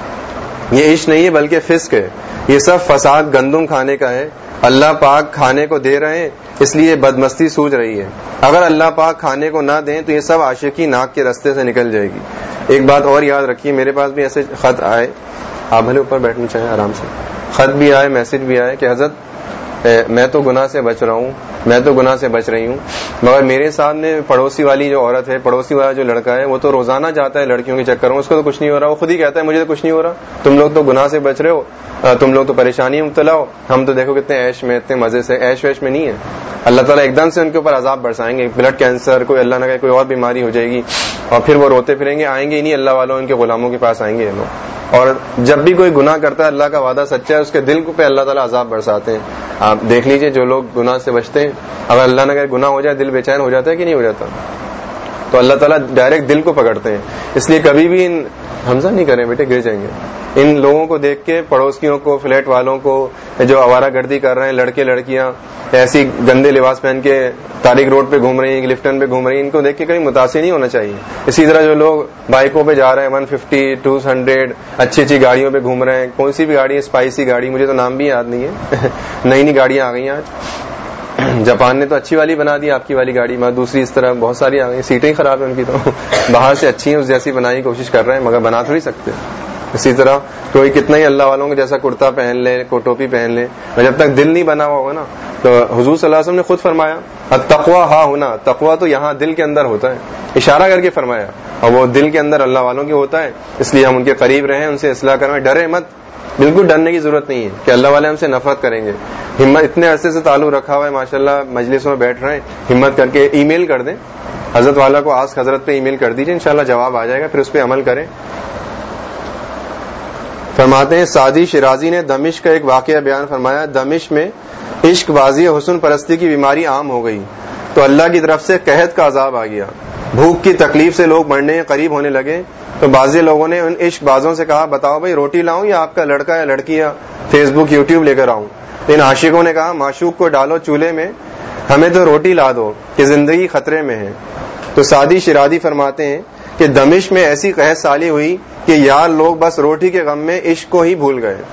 یہ عشق نہیں ہے بلکہ فسق ہے. یہ سب فساد گندم کھانے کا ہے. اللہ پاک کھانے کو دے رہے ہیں اس لیے بدمستی سوچ رہی ہے. اگر اللہ پاک کھانے کو نہ دیں تو یہ سب عاشقی ناک کے رستے سے نکل جائے گی. ایک بات اور یاد رکھیے, میرے پاس بھی ایسے خط آئے, آپ بھلے اوپر بیٹھنا چاہیں آرام سے, خط بھی آئے, میسج بھی آئے کہ حضرت میں تو گناہ سے بچ رہا ہوں, میں تو گناہ سے بچ رہی ہوں, مگر میرے سامنے پڑوسی والی جو عورت ہے, پڑوسی والا جو لڑکا ہے, وہ تو روزانہ جاتا ہے لڑکیوں کے چکر میں, اس کو تو کچھ نہیں ہو رہا. وہ خود ہی کہتا ہے مجھے تو کچھ نہیں ہو رہا, تم لوگ تو گناہ سے بچ رہے ہو, تم لوگ تو پریشانی میں مبتلا ہو, ہم تو دیکھو کتنے عیش میں, اتنے مزے سے. عیش ویش میں نہیں ہے. اللہ تعالیٰ ایک دم سے ان کے اوپر عذاب برسائیں گے, بلڈ کینسر, کوئی اللہ نہ کرے کوئی اور بیماری ہو جائے گی, اور پھر وہ روتے پھریں گے. آئیں گے ہی نہیں اللہ والوں, ان کے غلاموں کے پاس آئیں گے یہ لوگ. اور جب بھی کوئی گناہ کرتا ہے اللہ کا وعدہ سچا ہے, اس کے دل پہ اللہ تعالیٰ عذاب برساتے ہیں. آپ دیکھ لیجئے جو لوگ گناہ سے بچتے ہیں, اگر اللہ نہ کرے گناہ ہو جائے دل بے چین ہو جاتا ہے کہ نہیں ہو جاتا؟ تو اللہ تعالیٰ ڈائریکٹ دل کو پکڑتے ہیں. اس لیے کبھی بھی حمزہ نہیں کریں بیٹے, گر جائیں گے. ان لوگوں کو دیکھ کے, پڑوسیوں کو, فلیٹ والوں کو جو آوارہ گردی کر رہے ہیں, لڑکے لڑکیاں ایسی گندے لباس پہن کے تاریخ روڈ پہ گھوم رہی ہیں, لفٹن پہ گھوم رہی ہیں, ان کو دیکھ کے کہیں متاثر نہیں ہونا چاہیے. اسی طرح جو لوگ بائکوں پہ جا رہے ہیں 150 200 اچھی اچھی گاڑیوں پہ گھوم رہے ہیں, کون سی بھی گاڑی ہے, اسپائسی گاڑی, مجھے تو نام بھی یاد نہیں ہے, نئی نئی گاڑیاں آ گئی ہیں آج. جاپان نے تو اچھی والی بنا دی آپ کی والی گاڑی, مگر دوسری اس طرح بہت ساری آ گئی, سیٹیں ہی خراب ہیں ان کی, تو باہر سے اچھی ہیں اس جیسی بنانے کی کوشش کر رہے ہیں مگر بنا تھوڑی سکتے. اسی طرح کوئی کتنا ہی اللہ والوں کے جیسا کرتا پہن لے, کو ٹوپی پہن لے, اور جب تک دل نہیں بنا ہوا ہوگا نا, تو حضور صلی اللہ علیہ وسلم نے خود فرمایا التقوی ہاں ہونا, تقوی تو یہاں دل کے اندر ہوتا ہے, اشارہ کر کے فرمایا, اور وہ دل کے اندر اللہ والوں کے ہوتا ہے. اس لیے ہم ان کے قریب رہیں, ان سے اصلاح کروائیں, ڈرے مت, بالکل ڈرنے کی ضرورت نہیں ہے کہ اللہ والے ہم سے نفرت کریں گے. ہمت, اتنے عرصے سے تعلق رکھا ہوا ہے ماشاءاللہ, مجلسوں میں بیٹھ رہے ہیں, ہمت کر کے ای میل کر دیں حضرت والا کو, آسک حضرت پہ ای میل کر دیجیے, انشاءاللہ جواب آ جائے گا, پھر اس پہ عمل کریں. فرماتے ہیں سعدی شیرازی نے دمشق کا ایک واقعہ بیان فرمایا. دمشق میں عشق بازی حسن پرستی کی بیماری عام ہو گئی تو اللہ کی طرف سے قحط کا عذاب آ گیا. بھوک کی تکلیف سے لوگ مرنے کے قریب ہونے لگے تو بعض لوگوں نے ان عشق بازوں سے کہا بتاؤ بھائی روٹی لاؤں یا آپ کا لڑکا یا لڑکی یا فیس بک یوٹیوب لے کر آؤں. ان عاشقوں نے کہا معشوق کو ڈالو چولہے میں, ہمیں تو روٹی لا دو کہ زندگی خطرے میں ہے. تو سعدی شیرازی فرماتے ہیں کہ دمشق میں ایسی قحط سالی ہوئی کہ یار لوگ بس روٹی کے غم میں عشق کو ہی بھول گئے.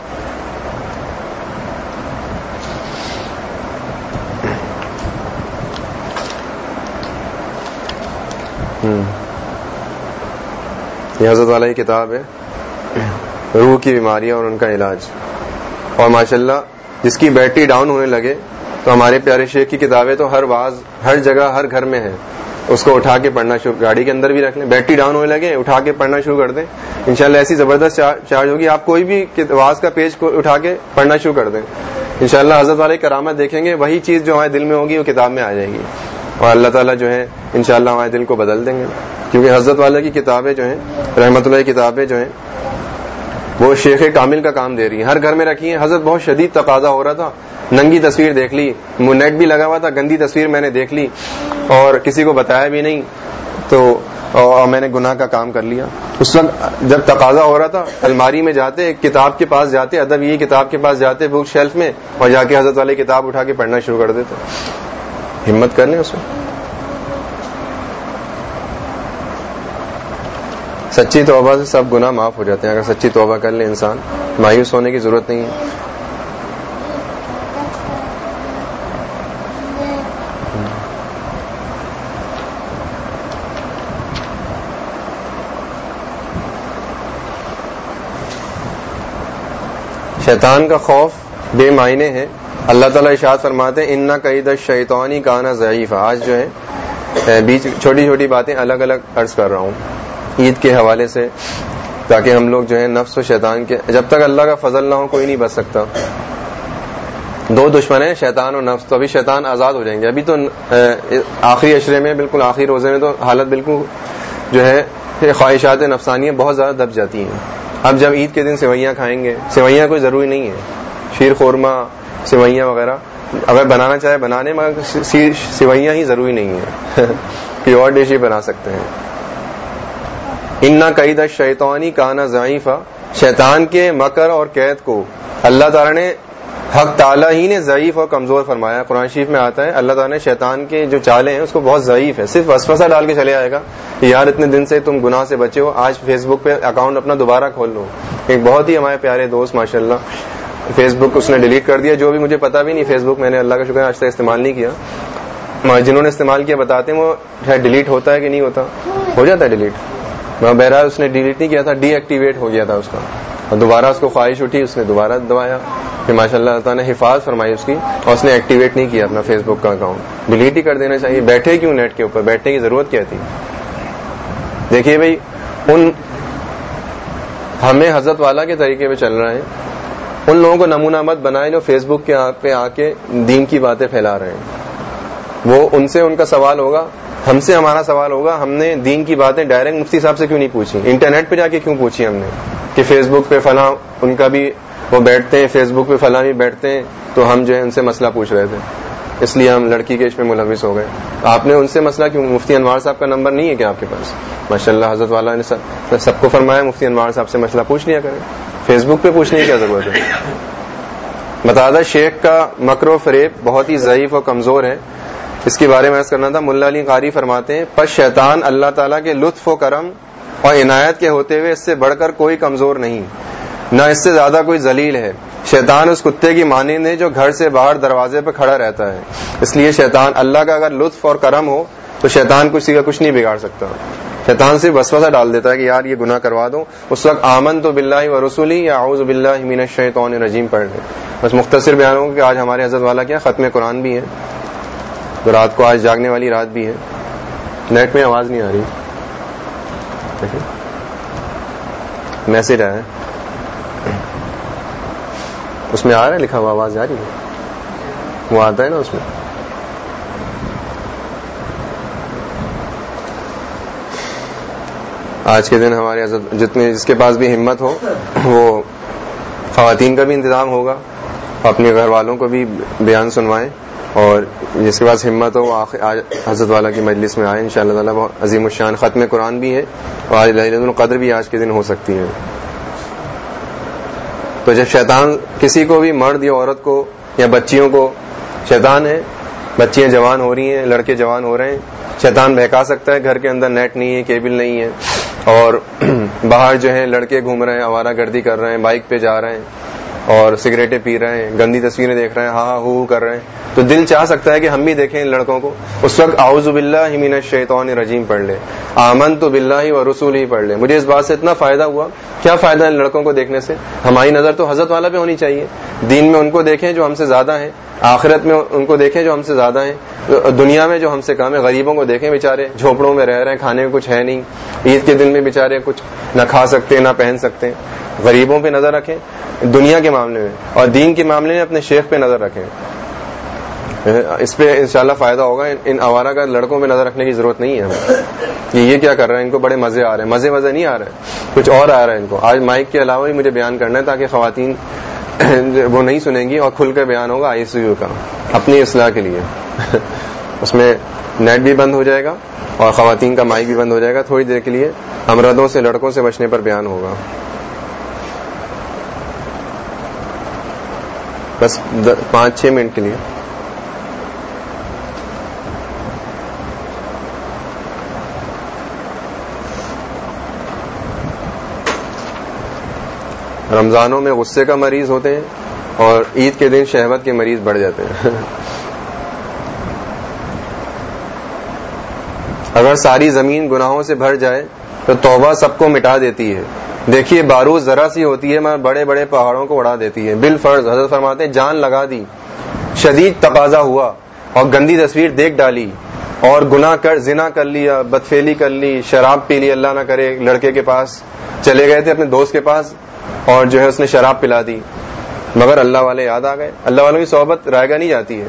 یہ حضرت والا کی کتاب ہے, روح کی بیماریاں اور ان کا علاج. اور ماشاءاللہ جس کی بیٹری ڈاؤن ہونے لگے تو ہمارے پیارے شیخ کی کتابیں تو ہر واز ہر جگہ ہر گھر میں ہے, اس کو اٹھا کے پڑھنا شروع, گاڑی کے اندر بھی رکھ لیں, بیٹری ڈاؤن ہونے لگے اٹھا کے پڑھنا شروع کر دیں, انشاءاللہ ایسی زبردست چارج ہوگی. آپ کوئی بھی واز کا پیج کو اٹھا کے پڑھنا شروع کر دیں, انشاءاللہ حضرت والے کرامت دیکھیں گے, وہی چیز جو ہمارے دل میں ہوگی وہ کتاب میں آ جائے گی, اور اللہ تعالیٰ جو ہے انشاءاللہ ہمارے دل کو بدل دیں گے. کیونکہ حضرت والے کی کتابیں جو ہیں, رحمت اللہ کی کتابیں جو ہیں, وہ شیخ کامل کا کام دے رہی ہیں, ہر گھر میں رکھی ہیں. حضرت بہت شدید تقاضا ہو رہا تھا, ننگی تصویر دیکھ لی, نیٹ بھی لگا ہوا تھا, گندی تصویر میں نے دیکھ لی اور کسی کو بتایا بھی نہیں, تو اور میں نے گناہ کا کام کر لیا. اس وقت جب تقاضا ہو رہا تھا الماری میں جاتے, کتاب کے پاس جاتے, ادب یہ کتاب کے پاس جاتے بک شیلف میں, اور جا کے حضرت والی کتاب اٹھا کے پڑھنا شروع کر دیتے. ہمت کر لیں اس میں. سچی توبہ سے سب گناہ معاف ہو جاتے ہیں. اگر سچی توبہ کر لے انسان, مایوس ہونے کی ضرورت نہیں ہے. شیطان کا خوف بے معنی ہے. اللہ تعالیٰ ارشاد فرماتے ہیں اِنَّ کَیْدَ الشَّیطَانِ کَانَ ضَعِیفًا. آج جو ہے بیچ چھوٹی چھوٹی باتیں الگ الگ عرض کر رہا ہوں عید کے حوالے سے, تاکہ ہم لوگ جو ہے نفس و شیطان کے, جب تک اللہ کا فضل نہ ہو کوئی نہیں بچ سکتا. دو دشمن ہیں شیطان اور نفس, تو ابھی شیطان آزاد ہو جائیں گے. ابھی تو آخری عشرے میں, بالکل آخری روزے میں تو حالت بالکل جو ہے خواہشات نفسانیہ بہت زیادہ دب جاتی ہیں. اب جب عید کے دن سوئیاں کھائیں گے, سوئیاں کوئی ضروری نہیں ہے, شیر خورما سوئیاں وغیرہ اگر بنانا چاہے بنانے, مگر سوئیاں ہی ضروری نہیں ہے, کوئی اور ڈش ہی بنا سکتے ہیں. اِنَّ کَیْدَ الشَّیطَانِ کَانَ ضَعِیفًا. شیطان کے مکر اور قید کو اللہ تعالیٰ نے حق تعالیٰ ہی نے ضعیف اور کمزور فرمایا. قرآن شریف میں آتا ہے اللہ تعالیٰ نے شیطان کے جو چالیں ہیں اس کو بہت ضعیف ہے, صرف وسوسہ ڈال کے چلے آئے گا کہ یار اتنے دن سے تم گناہ سے بچے ہو, آج فیس بک پہ اکاؤنٹ اپنا دوبارہ کھول لو. ایک بہت ہی ہمارے پیارے دوست ماشاءاللہ فیس بک اس نے ڈیلیٹ کر دیا, جو بھی مجھے پتا بھی نہیں فیس بک میں نے اللہ کا شکر آج تک استعمال نہیں کیا. جنہوں نے استعمال کیا بتاتے ہیں وہ ڈیلیٹ ہوتا ہے کہ نہیں ہوتا, ہو جاتا ہے ڈیلیٹ. بہرحال اس نے ڈیلیٹ نہیں کیا تھا, ڈی ایکٹیویٹ ہو گیا تھا اس کا, اور دوبارہ اس کو خواہش اٹھی, اس نے دوبارہ دبایا, پھر ماشاء اللہ تعالیٰ نے حفاظت فرمائی اس کی, اور اس نے ایکٹیویٹ نہیں کیا اپنا فیس بک کا اکاؤنٹ. ڈیلیٹ ہی کر دینا چاہیے, بیٹھے کیوں نیٹ کے اوپر, بیٹھنے کی ضرورت کیا تھی. دیکھیے بھائی ہمیں حضرت والا کے طریقے پہ چل رہے ہیں, ان لوگوں کو نمونہ مت بنائے جو فیس بک کے پہ آ کے دین کی باتیں پھیلا رہے ہیں. وہ ان سے ان کا سوال ہوگا, ہم سے ہمارا سوال ہوگا, ہم نے دین کی باتیں ڈائریکٹ مفتی صاحب سے کیوں نہیں پوچھی, انٹرنیٹ پہ جا کے کیوں پوچھی ہم نے کہ فیس بک پہ فلاں ان کا بھی وہ بیٹھتے ہیں, فیس بک پہ فلاں بھی بیٹھتے ہیں, تو ہم جو ہے ان سے مسئلہ پوچھ رہے تھے, اس لیے ہم لڑکی کے عشق میں ملوث ہو گئے. آپ نے ان سے مسئلہ کیوں, مفتی انوار صاحب کا نمبر نہیں ہے کیا آپ کے پاس؟ ماشاءاللہ حضرت والا نے سب کو فرمایا مفتی انوار صاحب سے مسئلہ پوچھ لیا کریں, فیس بک پہ پوچھنے کی کیا ضرورت ہے. متعدد شیخ کا مکر و فریب بہت ہی ضعیف اور کمزور ہے, اس کے بارے میں عرض کرنا تھا. ملا علی قاری فرماتے ہیں پس شیطان اللہ تعالیٰ کے لطف و کرم اور عنایت کے ہوتے ہوئے اس سے بڑھ کر کوئی کمزور نہیں, نہ اس سے زیادہ کوئی ذلیل ہے. شیطان اس کتے کی مانند ہے جو گھر سے باہر دروازے پہ کھڑا رہتا ہے. اس لیے شیطان اللہ کا اگر لطف اور کرم ہو تو شیطان کسی کا کچھ نہیں بگاڑ سکتا. شیطان صرف وسوسہ ڈال دیتا ہے کہ یار یہ گناہ کروا دو, اس وقت آمنت باللہ و رسولی یا اعوذ باللہ من الشیطان الرجیم پڑھ لیں. بس مختصر بیان ہوں کہ آج ہمارے حضرت والا کیا ختم قرآن بھی ہے, تو رات کو آج جاگنے والی رات بھی ہے. نیٹ میں آواز نہیں آ رہی, میسج آیا ہے اس میں آ رہا ہے لکھا ہوا, آواز آ رہی ہے, وہ آتا ہے نا اس میں. آج کے دن ہمارے حضرت جتنے جس کے پاس بھی ہمت ہو وہ خواتین کا بھی انتظام ہوگا, اپنے گھر والوں کو بھی بیان سنوائیں, اور جس کے پاس ہمت ہو وہ حضرت والا کی مجلس میں آئے. انشاءاللہ تعالیٰ بہت عظیم الشان ختم قرآن بھی ہے, اور آج لیلۃ القدر بھی آج کے دن ہو سکتی ہے. تو جب شیطان کسی کو بھی, مرد یا عورت کو یا بچیوں کو, شیطان ہے, بچیاں جوان ہو رہی ہیں, لڑکے جوان ہو رہے ہیں, شیطان بہکا سکتا ہے. گھر کے اندر نیٹ نہیں ہے, کیبل نہیں ہے, اور باہر جو ہے لڑکے گھوم رہے ہیں, آوارہ گردی کر رہے ہیں, بائک پہ جا رہے ہیں, اور سگریٹیں پی رہے ہیں, گندی تصویریں دیکھ رہے ہیں, ہاں ہو کر رہے ہیں. تو دل چاہ سکتا ہے کہ ہم بھی دیکھیں ان لڑکوں کو, اس وقت اعوذ باللہ من الشیطان الرجیم پڑھ لے, آمنت باللہ و رسولہ پڑھ لے. مجھے اس بات سے اتنا فائدہ ہوا, کیا فائدہ ان لڑکوں کو دیکھنے سے. ہماری نظر تو حضرت والا پہ ہونی چاہیے, دین میں ان کو دیکھیں جو ہم سے زیادہ ہیں, آخرت میں ان کو دیکھیں جو ہم سے زیادہ ہیں, دنیا میں جو ہم سے کم ہے. غریبوں کو دیکھیں, بیچارے جھوپڑوں میں رہ رہے ہیں, کھانے میں کچھ ہے نہیں, عید کے دن میں بیچارے کچھ نہ کھا سکتے نہ پہن سکتے. غریبوں پہ نظر رکھیں دنیا کے معاملے میں, اور دین کے معاملے میں اپنے شیخ پہ نظر رکھیں. اس پہ انشاءاللہ فائدہ ہوگا. ان آوارہ کا لڑکوں پہ نظر رکھنے کی ضرورت نہیں ہے ہمیں کہ یہ کیا کر رہے ہیں, ان کو بڑے مزے آ رہے ہیں. مزے نہیں آ رہے ہیں, کچھ اور آ رہا ہے ان کو. آج مائک کے علاوہ بھی مجھے بیان کرنا ہے تاکہ خواتین وہ نہیں سنیں گی, اور کھل کر بیان ہوگا ICU کا اپنی اصلاح کے لیے. اس میں نیٹ بھی بند ہو جائے گا اور خواتین کا مائک بھی بند ہو جائے گا. تھوڑی دیر کے لیے امردوں سے, لڑکوں سے بچنے پر بیان ہوگا, بس 5-6 منٹ کے لیے. رمضانوں میں غصے کا مریض ہوتے ہیں, اور عید کے دن شہوت کے مریض بڑھ جاتے ہیں. اگر ساری زمین گناہوں سے بھر جائے تو توبہ سب کو مٹا دیتی ہے. دیکھیے بارود ذرا سی ہوتی ہے مگر بڑے بڑے پہاڑوں کو اڑا دیتی ہے. بالفرض حضرت فرماتے ہیں جان لگا دی, شدید تقاضا ہوا اور گندی تصویر دیکھ ڈالی, اور گناہ کر, زنا کر لیا, بدفعلی کر لی, شراب پی لی, اللہ نہ کرے لڑکے کے پاس چلے گئے تھے اپنے دوست کے پاس, اور جو ہے اس نے شراب پلا دی, مگر اللہ والے یاد آ گئے. اللہ والوں کی صحبت رائے گا نہیں جاتی ہے.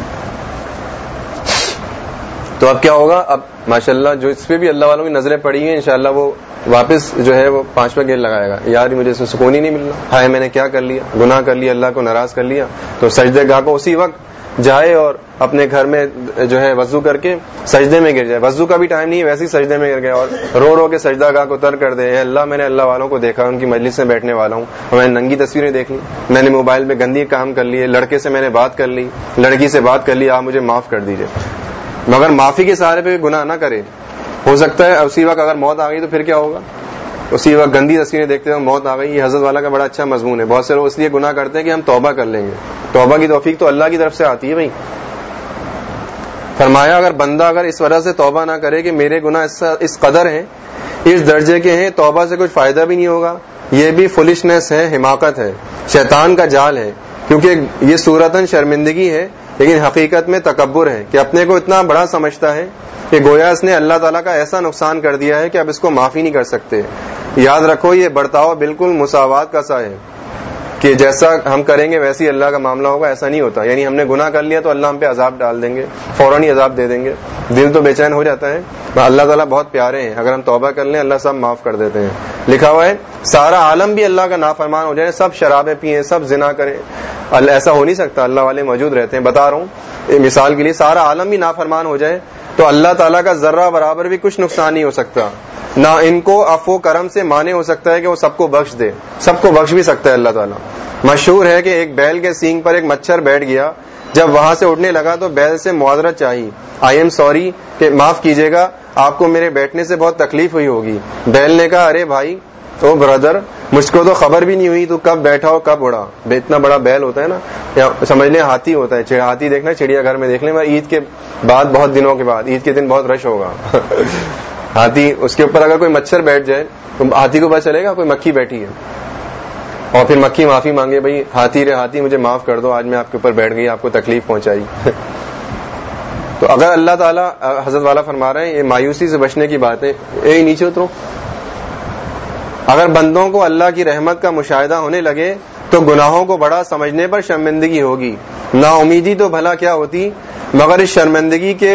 تو اب کیا ہوگا, اب ماشاءاللہ جو اس پہ بھی اللہ والوں کی نظریں پڑی ہیں, انشاءاللہ وہ واپس جو ہے وہ 5واں گیٹ لگائے گا. یار مجھے اس میں سکون ہی نہیں مل رہا, ہائے میں نے کیا کر لیا, گناہ کر لیا, اللہ کو ناراض کر لیا. تو سجدے گاہ کو اسی وقت جائے اور اپنے گھر میں جو ہے وضو کر کے سجدے میں گر جائے. وضو کا بھی ٹائم نہیں ہے, ویسے ہی سجدے میں گر گئے اور رو رو کے سجدہ گاہ کو ترک کر دے. اے اللہ, میں نے اللہ والوں کو دیکھا, ان کی مجلس میں بیٹھنے والا ہوں, میں نے ننگی تصویریں دیکھ لی, میں نے موبائل میں گندی کام کر لیے, لڑکے سے میں نے بات کر لی, لڑکی سے بات کر لی, آپ مجھے معاف کر دیجیے. مگر معافی کے سہارے پہ گناہ نہ کرے. ہو سکتا ہے اسی وقت اگر موت آ گئی تو پھر کیا ہوگا؟ اسی وقت گندی تصویریں دیکھتے ہوئے موت آ گئی. یہ حضرت والا کا بڑا اچھا مضمون ہے. بہت سے لوگ اس لیے گناہ کرتے ہیں کہ ہم توبہ کر لیں گے. توبہ کی توفیق تو اللہ کی طرف سے آتی ہے بھائی. فرمایا اگر بندہ اگر اس وجہ سے توبہ نہ کرے کہ میرے گناہ اس قدر ہیں, اس درجے کے ہیں, توبہ سے کچھ فائدہ بھی نہیں ہوگا, یہ بھی فلشنس ہے, حماقت ہے, شیطان کا جال ہے. کیونکہ یہ صورتاً شرمندگی ہے لیکن حقیقت میں تکبر ہے کہ اپنے کو اتنا بڑا سمجھتا ہے کہ گویا اس نے اللہ تعالیٰ کا ایسا نقصان کر دیا ہے کہ اب اس کو معافی نہیں کر سکتے. یاد رکھو یہ برتاؤ بالکل مساوات کا سا ہے کہ جیسا ہم کریں گے ویسے ہی اللہ کا معاملہ ہوگا. ایسا نہیں ہوتا. یعنی ہم نے گناہ کر لیا تو اللہ ہم پہ عذاب ڈال دیں گے, فوراً ہی عذاب دے دیں گے. دل تو بے چین ہو جاتا ہے. اللہ تعالیٰ بہت پیارے ہیں, اگر ہم توبہ کر لیں اللہ سب معاف کر دیتے ہیں. لکھا ہوا ہے سارا عالم بھی اللہ کا نافرمان ہو جائے, سب شرابیں پیئیں, سب زنا کریں, ایسا ہو نہیں سکتا. اللہ والے موجود رہتے ہیں. بتا رہا ہوں مثال کے لیے, سارا عالم بھی نافرمان ہو جائے تو اللہ تعالیٰ کا ذرہ برابر بھی کچھ نقصان نہیں ہو سکتا. نہ ان کو عفو کرم سے مانے ہو سکتا ہے کہ وہ سب کو بخش دے. سب کو بخش بھی سکتا ہے اللہ تعالیٰ. مشہور ہے کہ ایک بیل کے سینگ پر ایک مچھر بیٹھ گیا, جب وہاں سے اٹھنے لگا تو بیل سے معذرت چاہی, آئی ایم سوری, کہ معاف کیجیے گا آپ کو میرے بیٹھنے سے بہت تکلیف ہوئی ہوگی. بیل نے کہا ارے بھائی, او برادر, مجھ کو تو خبر بھی نہیں ہوئی تو کب بیٹھا ہو کب اڑا. اتنا بڑا بیل ہوتا ہے نا, یا سمجھ لیں ہاتھی ہوتا ہے. ہاتھی دیکھنا چڑیا گھر میں دیکھ لیں, عید کے بعد بہت دنوں کے بعد, عید کے دن بہت رش ہوگا. ہاتھی, اس کے اوپر اگر کوئی مچھر بیٹھ جائے تو ہاتھی کو پتا چلے گا کوئی مکھی بیٹھی ہے, اور پھر مکھی معافی مانگے, بھائی ہاتھی رے ہاتھی مجھے معاف کر دو, آج میں آپ کے اوپر بیٹھ گئی, آپ کو تکلیف پہنچائی. تو اگر اللہ تعالیٰ, حضرت والا فرما رہے ہیں یہ مایوسی سے بچنے کی بات ہے. اے نیچے اترو. اگر بندوں کو اللہ کی رحمت کا مشاہدہ ہونے لگے تو گناہوں کو بڑا سمجھنے پر شرمندگی ہوگی. نا امیدی تو بھلا کیا ہوتی, مگر اس شرمندگی کے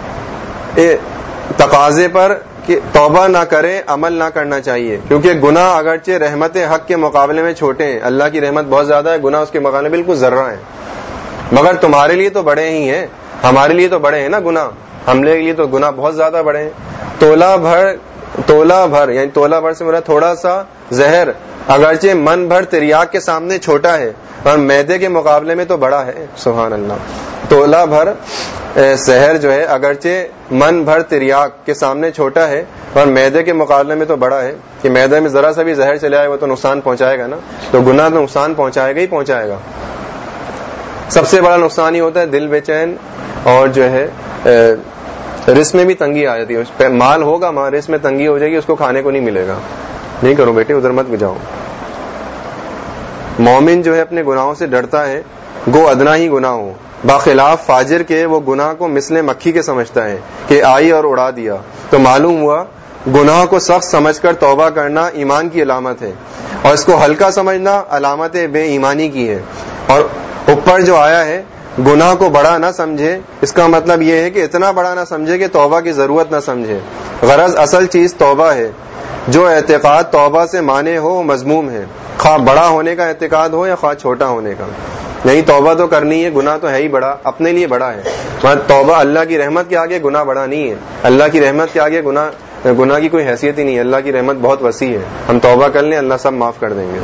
تقاضے پر کہ توبہ نہ کرے, عمل نہ کرنا چاہیے. کیونکہ گناہ اگرچہ رحمت حق کے مقابلے میں چھوٹے ہیں, اللہ کی رحمت بہت زیادہ ہے, گناہ اس کے مقابلے میں بالکل ذرہ ہے. مگر تمہارے لیے تو بڑے ہی ہیں, ہمارے لیے تو بڑے ہیں نا گناہ, ہم لوگوں کے لیے تو گناہ بہت زیادہ بڑے ہیں. تولا بھر یعنی تولا بھر سے مراد تھوڑا سا زہر اگرچہ من بھر تریاک کے سامنے چھوٹا ہے اور میدے کے مقابلے میں تو بڑا ہے. سبحان اللہ. تولا بھر زہر جو ہے اگرچہ من بھر تریاک کے سامنے چھوٹا ہے اور میدے کے مقابلے میں تو بڑا ہے. کہ میدے میں ذرا سا بھی زہر چلے آئے وہ تو نقصان پہنچائے گا نا, تو گناہ تو نقصان پہنچائے گا ہی پہنچائے گا. سب سے بڑا نقصان ہی ہوتا ہے دل بے چین, اور جو ہے رزق میں بھی تنگی آ جاتی ہے. مال ہوگا مگر رزق میں تنگی ہو جائے گی, اس کو کھانے کو نہیں ملے گا. نہیں کرو بیٹے, ادھر مت جاؤ. مومن جو ہے اپنے گناہوں سے ڈرتا ہے, گو ادنا ہی گناہ ہو, باخلاف فاجر کے وہ گناہ کو مثل مکھی کے سمجھتا ہے کہ آئی اور اڑا دیا. تو معلوم ہوا گناہ کو سخت سمجھ کر توبہ کرنا ایمان کی علامت ہے, اور اس کو ہلکا سمجھنا علامت بے ایمانی کی ہے. اور اوپر جو آیا ہے گناہ کو بڑا نہ سمجھے, اس کا مطلب یہ ہے کہ اتنا بڑا نہ سمجھے کہ توبہ کی ضرورت نہ سمجھے. غرض اصل چیز توبہ ہے. جو اعتقاد توبہ سے مانے ہو مذموم ہے, خواہ بڑا ہونے کا اعتقاد ہو یا خواہ چھوٹا ہونے کا. نہیں, توبہ تو کرنی ہے, گناہ تو ہے ہی بڑا, اپنے لیے بڑا ہے. مگر توبہ اللہ کی رحمت کے آگے گناہ بڑا نہیں ہے. اللہ کی رحمت کے آگے گناہ کی کوئی حیثیت ہی نہیں ہے. اللہ کی رحمت بہت وسیع ہے, ہم توبہ کر لیں اللہ سب معاف کر دیں گے.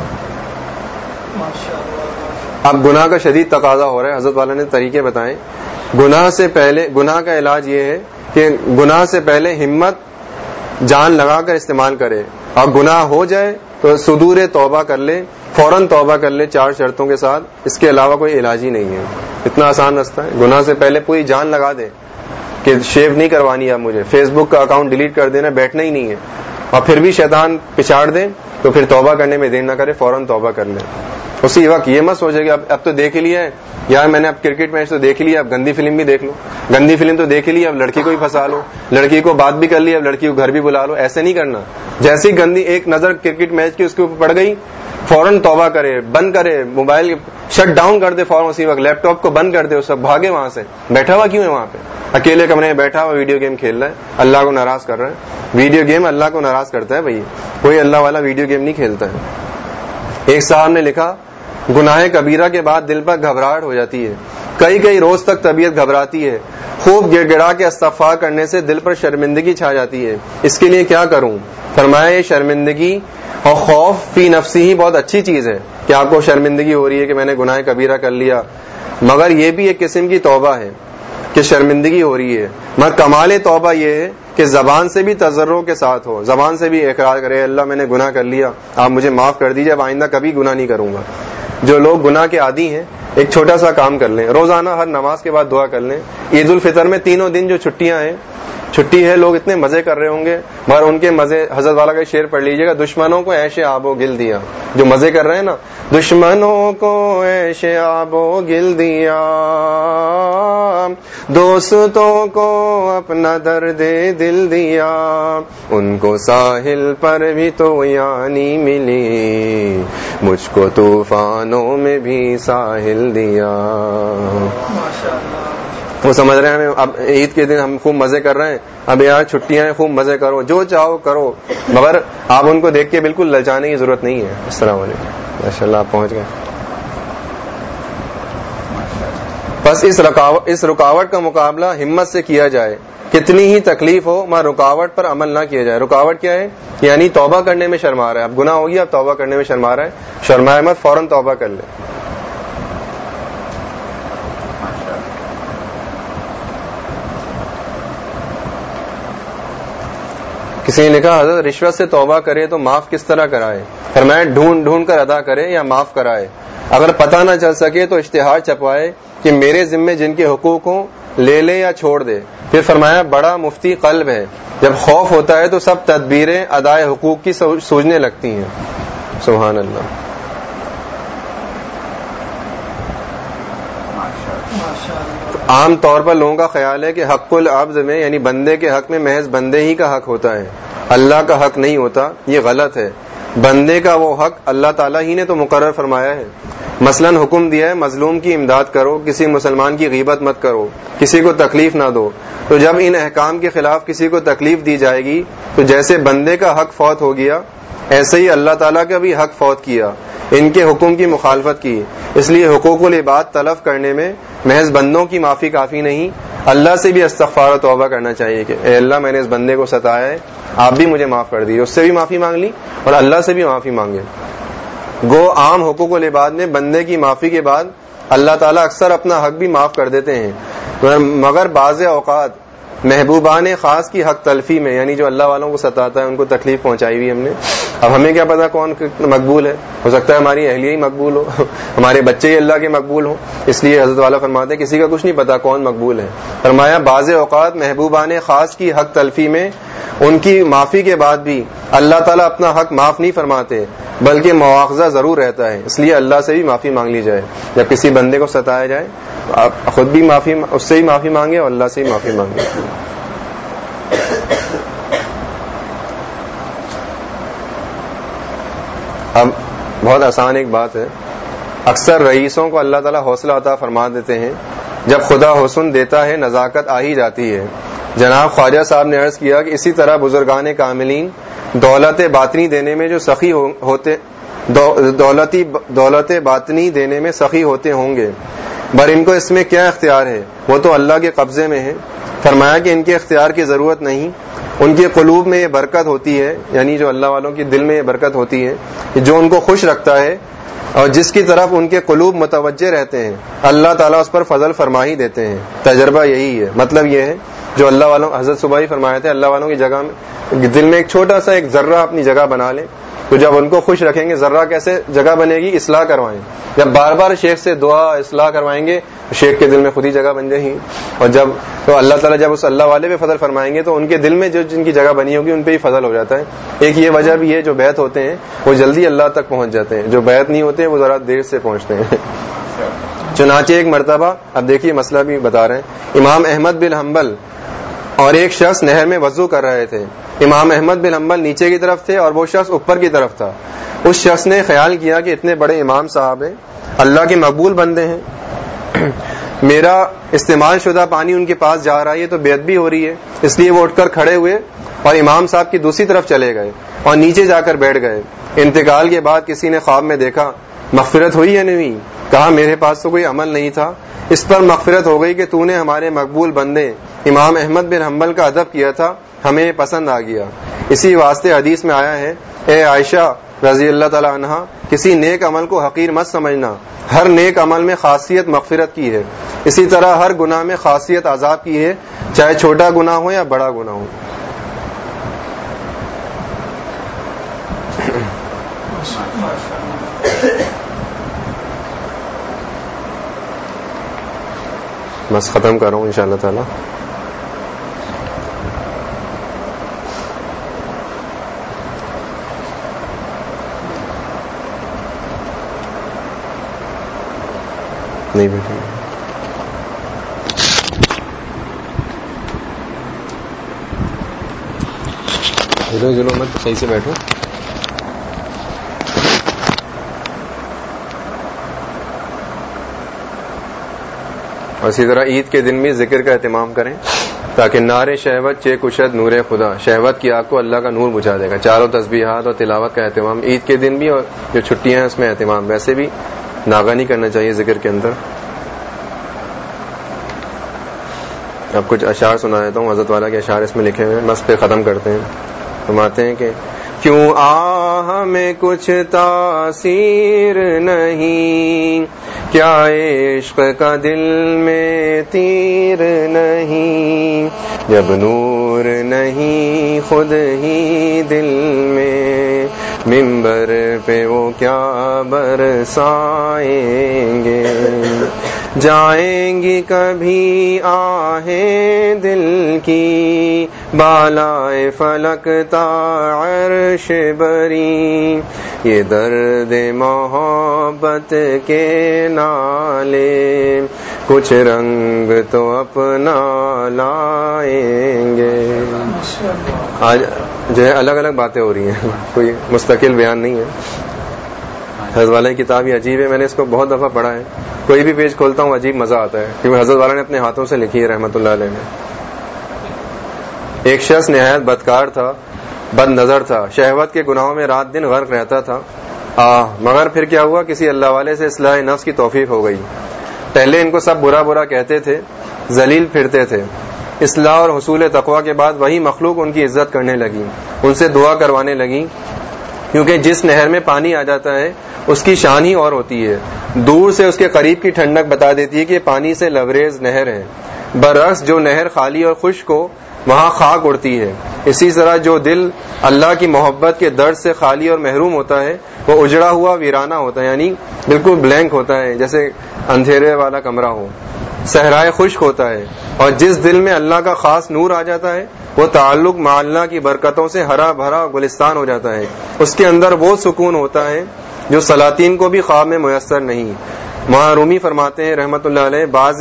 اب گناہ کا شدید تقاضا ہو رہا ہے, حضرت والا نے طریقے بتائے. گناہ سے پہلے, گناہ کا علاج یہ ہے کہ گناہ سے پہلے ہمت جان لگا کر استعمال کرے, اور گناہ ہو جائے تو صدور توبہ کر لے, فوراً توبہ کر لے 4 شرطوں کے ساتھ. اس کے علاوہ کوئی علاج ہی نہیں ہے. اتنا آسان رستہ ہے. گناہ سے پہلے پوری جان لگا دے کہ شیو نہیں کروانی ہے, اب مجھے فیس بک کا اکاؤنٹ ڈیلیٹ کر دینا, بیٹھنا ہی نہیں ہے. اور پھر بھی شیطان پچھاڑ دے تو پھر توبہ کرنے میں دیر نہ کرے, فوراً توبہ کر لے. اسی وقت یہ مت سوچے کہ اب تو دیکھ لیا ہے یار, میں نے اب کرکٹ میچ تو دیکھ لیا, اب گندی فلم بھی دیکھ لو, گندی فلم تو دیکھ لی, اب لڑکی کو ہی پھنسا لو, لڑکی کو بات بھی کر لی, اب لڑکی کو گھر بھی بلا لو. ایسے نہیں کرنا. جیسی گندی ایک نظر کرکٹ میچ کی اس کے اوپر پڑ گئی, فوراً توبہ کرے, بند کرے, موبائل شٹ ڈاؤن کر دے فوراً اسی وقت, لیپ ٹاپ کو بند کر دے, سب بھاگے وہاں سے. بیٹھا ہوا کیوں ہے وہاں پہ, اکیلے کمرے میں بیٹھا ہوا ویڈیو گیم کھیل رہا ہے, اللہ کو ناراض کر رہا ہے. ویڈیو گیم اللہ کو ناراض کرتا ہے بھائی, کوئی اللہ والا ویڈیو گیم نہیں کھیلتا ہے. ایک صاحب نے لکھا, گناہ کبیرہ کے بعد دل پر گھبراہٹ ہو جاتی ہے, کئی روز تک طبیعت گھبراتی ہے. خوب گڑ گڑا کے استغفار کرنے سے دل پر شرمندگی چھا جاتی ہے. اس کے لیے کیا کروں؟ فرمایا یہ شرمندگی اور خوف فی نفسی ہی بہت اچھی چیز ہے کہ آپ کو شرمندگی ہو رہی ہے کہ میں نے گناہ کبیرہ کر لیا، مگر یہ بھی ایک قسم کی توبہ ہے کہ شرمندگی ہو رہی ہے. مگر کمال توبہ یہ ہے کہ زبان سے بھی تضرع کے ساتھ ہو، زبان سے بھی اقرار کرے اللہ میں نے گناہ کر لیا، آپ مجھے معاف کر دیجیے، اب آئندہ کبھی گناہ نہیں کروں گا. جو لوگ گناہ کے عادی ہیں ایک چھوٹا سا کام کر لیں، روزانہ ہر نماز کے بعد دعا کر لیں. عید الفطر میں تینوں دن جو چھٹیاں ہیں، چھٹی ہے، لوگ اتنے مزے کر رہے ہوں گے، مگر ان کے مزے حضرت والا کا شعر پڑھ لیجیے گا، دشمنوں کو ایش آب و گل دیا. جو مزے کر رہے ہیں نا، دشمنوں کو ایش آب و گل دیا، دوستوں کو اپنا درد دل دیا، ان کو ساحل پر بھی تو یعنی ملی، مجھ کو طوفانوں میں بھی ساحل دیا. وہ سمجھ رہے ہیں ہمیں اب عید کے دن ہم خوب مزے کر رہے ہیں، اب یہاں چھٹیاں ہیں، خوب مزے کرو، جو چاہو کرو، مگر آپ ان کو دیکھ کے بالکل للچانے کی ضرورت نہیں ہے. السلام علیکم، ماشاء اللہ آپ پہنچ گئے. بس اس رکاوٹ کا مقابلہ ہمت سے کیا جائے، کتنی ہی تکلیف ہو مگر رکاوٹ پر عمل نہ کیا جائے. رکاوٹ کیا ہے؟ یعنی توبہ کرنے میں شرما رہا ہے، اب گناہ ہو گیا، اب توبہ کرنے میں شرما رہا ہے، شرمائے مت، فوراً توبہ کر لے. کسی نے لکھا حضرت رشوت سے توبہ کرے تو معاف کس طرح کرائے؟ فرمایا ڈھونڈ کر ادا کرے یا معاف کرائے. اگر پتہ نہ چل سکے تو اشتہار چھپوائے کہ میرے ذمے جن کے حقوق ہوں لے لے یا چھوڑ دے. پھر فرمایا بڑا مفتی قلب ہے، جب خوف ہوتا ہے تو سب تدبیریں ادائے حقوق کی سوچنے لگتی ہیں. سبحان اللہ. عام طور پر لوگوں کا خیال ہے کہ حق العبد میں یعنی بندے کے حق میں محض بندے ہی کا حق ہوتا ہے، اللہ کا حق نہیں ہوتا. یہ غلط ہے. بندے کا وہ حق اللہ تعالیٰ ہی نے تو مقرر فرمایا ہے. مثلا حکم دیا ہے مظلوم کی امداد کرو، کسی مسلمان کی غیبت مت کرو، کسی کو تکلیف نہ دو. تو جب ان احکام کے خلاف کسی کو تکلیف دی جائے گی تو جیسے بندے کا حق فوت ہو گیا ایسے ہی اللہ تعالیٰ کا بھی حق فوت کیا، ان کے حکم کی مخالفت کی. اس لیے حقوق العباد تلف کرنے میں محض بندوں کی معافی کافی نہیں، اللہ سے بھی استغفار و توبہ کرنا چاہیے کہ اے اللہ میں نے اس بندے کو ستایا ہے، آپ بھی مجھے معاف کر دیجیے. اس سے بھی معافی مانگ لی اور اللہ سے بھی معافی مانگے. گو عام حقوق العباد میں بندے کی معافی کے بعد اللہ تعالیٰ اکثر اپنا حق بھی معاف کر دیتے ہیں، مگر بعض اوقات محبوبان خاص کی حق تلفی میں یعنی جو اللہ والوں کو ستاتا ہے ان کو تکلیف پہنچائی ہوئی ہم نے. اب ہمیں کیا پتا کون مقبول ہے، ہو سکتا ہے ہماری اہلیہ ہی مقبول ہو، ہمارے بچے ہی اللہ کے مقبول ہوں. اس لیے حضرت والا فرماتے ہیں کسی کا کچھ نہیں پتا کون مقبول ہے. فرمایا بعض اوقات محبوبان خاص کی حق تلفی میں ان کی معافی کے بعد بھی اللہ تعالیٰ اپنا حق معاف نہیں فرماتے بلکہ مواخذہ ضرور رہتا ہے. اس لیے اللہ سے بھی معافی مانگ لی جائے. جب کسی بندے کو ستایا جائے آپ خود بھی معافی اس سے ہی معافی مانگے اور اللہ سے ہی معافی مانگے. اب بہت آسان ایک بات ہے، اکثر رئیسوں کو اللہ تعالیٰ حوصلہ عطا فرما دیتے ہیں، جب خدا حسن دیتا ہے نزاکت آ ہی جاتی ہے. جناب خواجہ صاحب نے عرض کیا کہ اسی طرح بزرگان کاملین دولت باطنی دینے میں جو سخی ہوتے دولت باطنی دینے میں سخی ہوتے ہوں گے، بر ان کو اس میں کیا اختیار ہے، وہ تو اللہ کے قبضے میں ہے. فرمایا کہ ان کے اختیار کی ضرورت نہیں، ان کے قلوب میں یہ برکت ہوتی ہے، یعنی جو اللہ والوں کے دل میں یہ برکت ہوتی ہے جو ان کو خوش رکھتا ہے اور جس کی طرف ان کے قلوب متوجہ رہتے ہیں اللہ تعالیٰ اس پر فضل فرما ہی دیتے ہیں. تجربہ یہی ہے. مطلب یہ ہے جو اللہ والوں حضرت صبح ہی فرمایا تھے اللہ والوں کی جگہ میں دل میں ایک چھوٹا سا ایک ذرہ اپنی جگہ بنا لیں تو جب ان کو خوش رکھیں گے ذرہ کیسے جگہ بنے گی، اصلاح کروائیں. جب بار بار شیخ سے دعا اصلاح کروائیں گے شیخ کے دل میں خود ہی جگہ بن جائے گی. اور جب تو اللہ تعالیٰ جب اس اللہ والے پہ فضل فرمائیں گے تو ان کے دل میں جو جن کی جگہ بنی ہوگی ان پہ ہی فضل ہو جاتا ہے. ایک یہ وجہ بھی ہے جو بیعت ہوتے ہیں وہ جلدی اللہ تک پہنچ جاتے ہیں، جو بیعت نہیں ہوتے وہ ذرا دیر سے پہنچتے ہیں. چنانچہ ایک مرتبہ اب دیکھیے مسئلہ بھی بتا رہے ہیں، امام احمد بن حنبل اور ایک شخص نہر میں وضو کر رہے تھے. امام احمد بن حنبل نیچے کی طرف تھے اور وہ شخص اوپر کی طرف تھا. اس شخص نے خیال کیا کہ اتنے بڑے امام صاحب ہیں، اللہ کے مقبول بندے ہیں، میرا استعمال شدہ پانی ان کے پاس جا رہا ہے تو بے ادبی ہو رہی ہے. اس لیے وہ اٹھ کر کھڑے ہوئے اور امام صاحب کی دوسری طرف چلے گئے اور نیچے جا کر بیٹھ گئے. انتقال کے بعد کسی نے خواب میں دیکھا مغفرت ہوئی یا نہیں ہوئی؟ کہا میرے پاس تو کوئی عمل نہیں تھا، اس پر مغفرت ہو گئی کہ تو نے ہمارے مقبول بندے امام احمد بن حنبل کا ادب کیا تھا، ہمیں پسند آ گیا۔ اسی واسطے حدیث میں آیا ہے، اے عائشہ رضی اللہ تعالی عنہا، کسی نیک عمل کو حقیر مت سمجھنا، ہر نیک عمل میں خاصیت مغفرت کی ہے، اسی طرح ہر گناہ میں خاصیت عذاب کی ہے، چاہے چھوٹا گناہ ہو یا بڑا گناہ ہو۔ بس ختم کر رہا ہوں انشاءاللہ تعالی۔ نہیں بیٹھے ہلو مت، صحیح سے بیٹھو۔ اور اسی طرح عید کے دن بھی ذکر کا اہتمام کریں تاکہ نار شہوت چے کشد نور خدا، شہوت کی آگ کو اللہ کا نور بجھا دے گا۔ چاروں تسبیحات اور تلاوت کا اہتمام عید کے دن بھی، اور جو چھٹیاں ہیں اس میں اہتمام، ویسے بھی ناغہ نہیں کرنا چاہیے ذکر کے اندر۔ اب کچھ اشعار سنا دیتا ہوں، حضرت والا کے اشعار اس میں لکھے ہوئے ہیں، بس پہ ختم کرتے ہیں۔ فرماتے ہیں کہ کیوں آہ میں کچھ تاثیر نہیں، کیا عشق کا دل میں تیر نہیں، جب نور نہیں خود ہی دل میں، منبر پہ وہ کیا برسائیں گے، جائیں گی کبھی آہیں دل کی بالائے فلک تا عرش بری، یہ درد محبت کے نالے کچھ رنگ تو اپنا لائیں گے۔ آج جو ہے الگ الگ باتیں ہو رہی ہیں، کوئی مستقل بیان نہیں ہے۔ حضرت والا کی کتاب یہ عجیب ہے، میں نے اس کو بہت دفعہ پڑھا ہے، کوئی بھی پیج کھولتا ہوں عجیب مزہ آتا ہے، کیونکہ حضرت والا نے اپنے ہاتھوں سے لکھی ہے رحمۃ اللہ علیہ نے۔ ایک شخص نہایت بدکار تھا، بد نظر تھا، شہوت کے گناہوں میں رات دن غرق رہتا تھا، مگر پھر کیا ہوا، کسی اللہ والے سے اصلاح نفس کی توفیق ہو گئی۔ پہلے ان کو سب برا برا کہتے تھے، ذلیل پھرتے تھے، اصلاح اور حصول تقویٰ کے بعد وہی مخلوق ان کی عزت کرنے لگی، ان سے دعا کروانے لگی، کیونکہ جس نہر میں پانی آ جاتا ہے اس کی شان ہی اور ہوتی ہے، دور سے اس کے قریب کی ٹھنڈک بتا دیتی ہے کہ پانی سے لبریز نہر ہے، برعکس جو نہر خالی اور خشک ہو وہاں خاک اڑتی ہے۔ اسی طرح جو دل اللہ کی محبت کے درد سے خالی اور محروم ہوتا ہے وہ اجڑا ہوا ویرانہ ہوتا ہے، یعنی بالکل بلینک ہوتا ہے، جیسے اندھیرے والا کمرہ ہو، صحرائے خشک ہوتا ہے۔ اور جس دل میں اللہ کا خاص نور آ جاتا ہے وہ تعلق مع اللہ کی برکتوں سے ہرا بھرا گلستان ہو جاتا ہے، اس کے اندر وہ سکون ہوتا ہے جو سلاطین کو بھی خواب میں میسر نہیں۔ مولانا رومی فرماتے ہیں رحمت اللہ علیہ، باز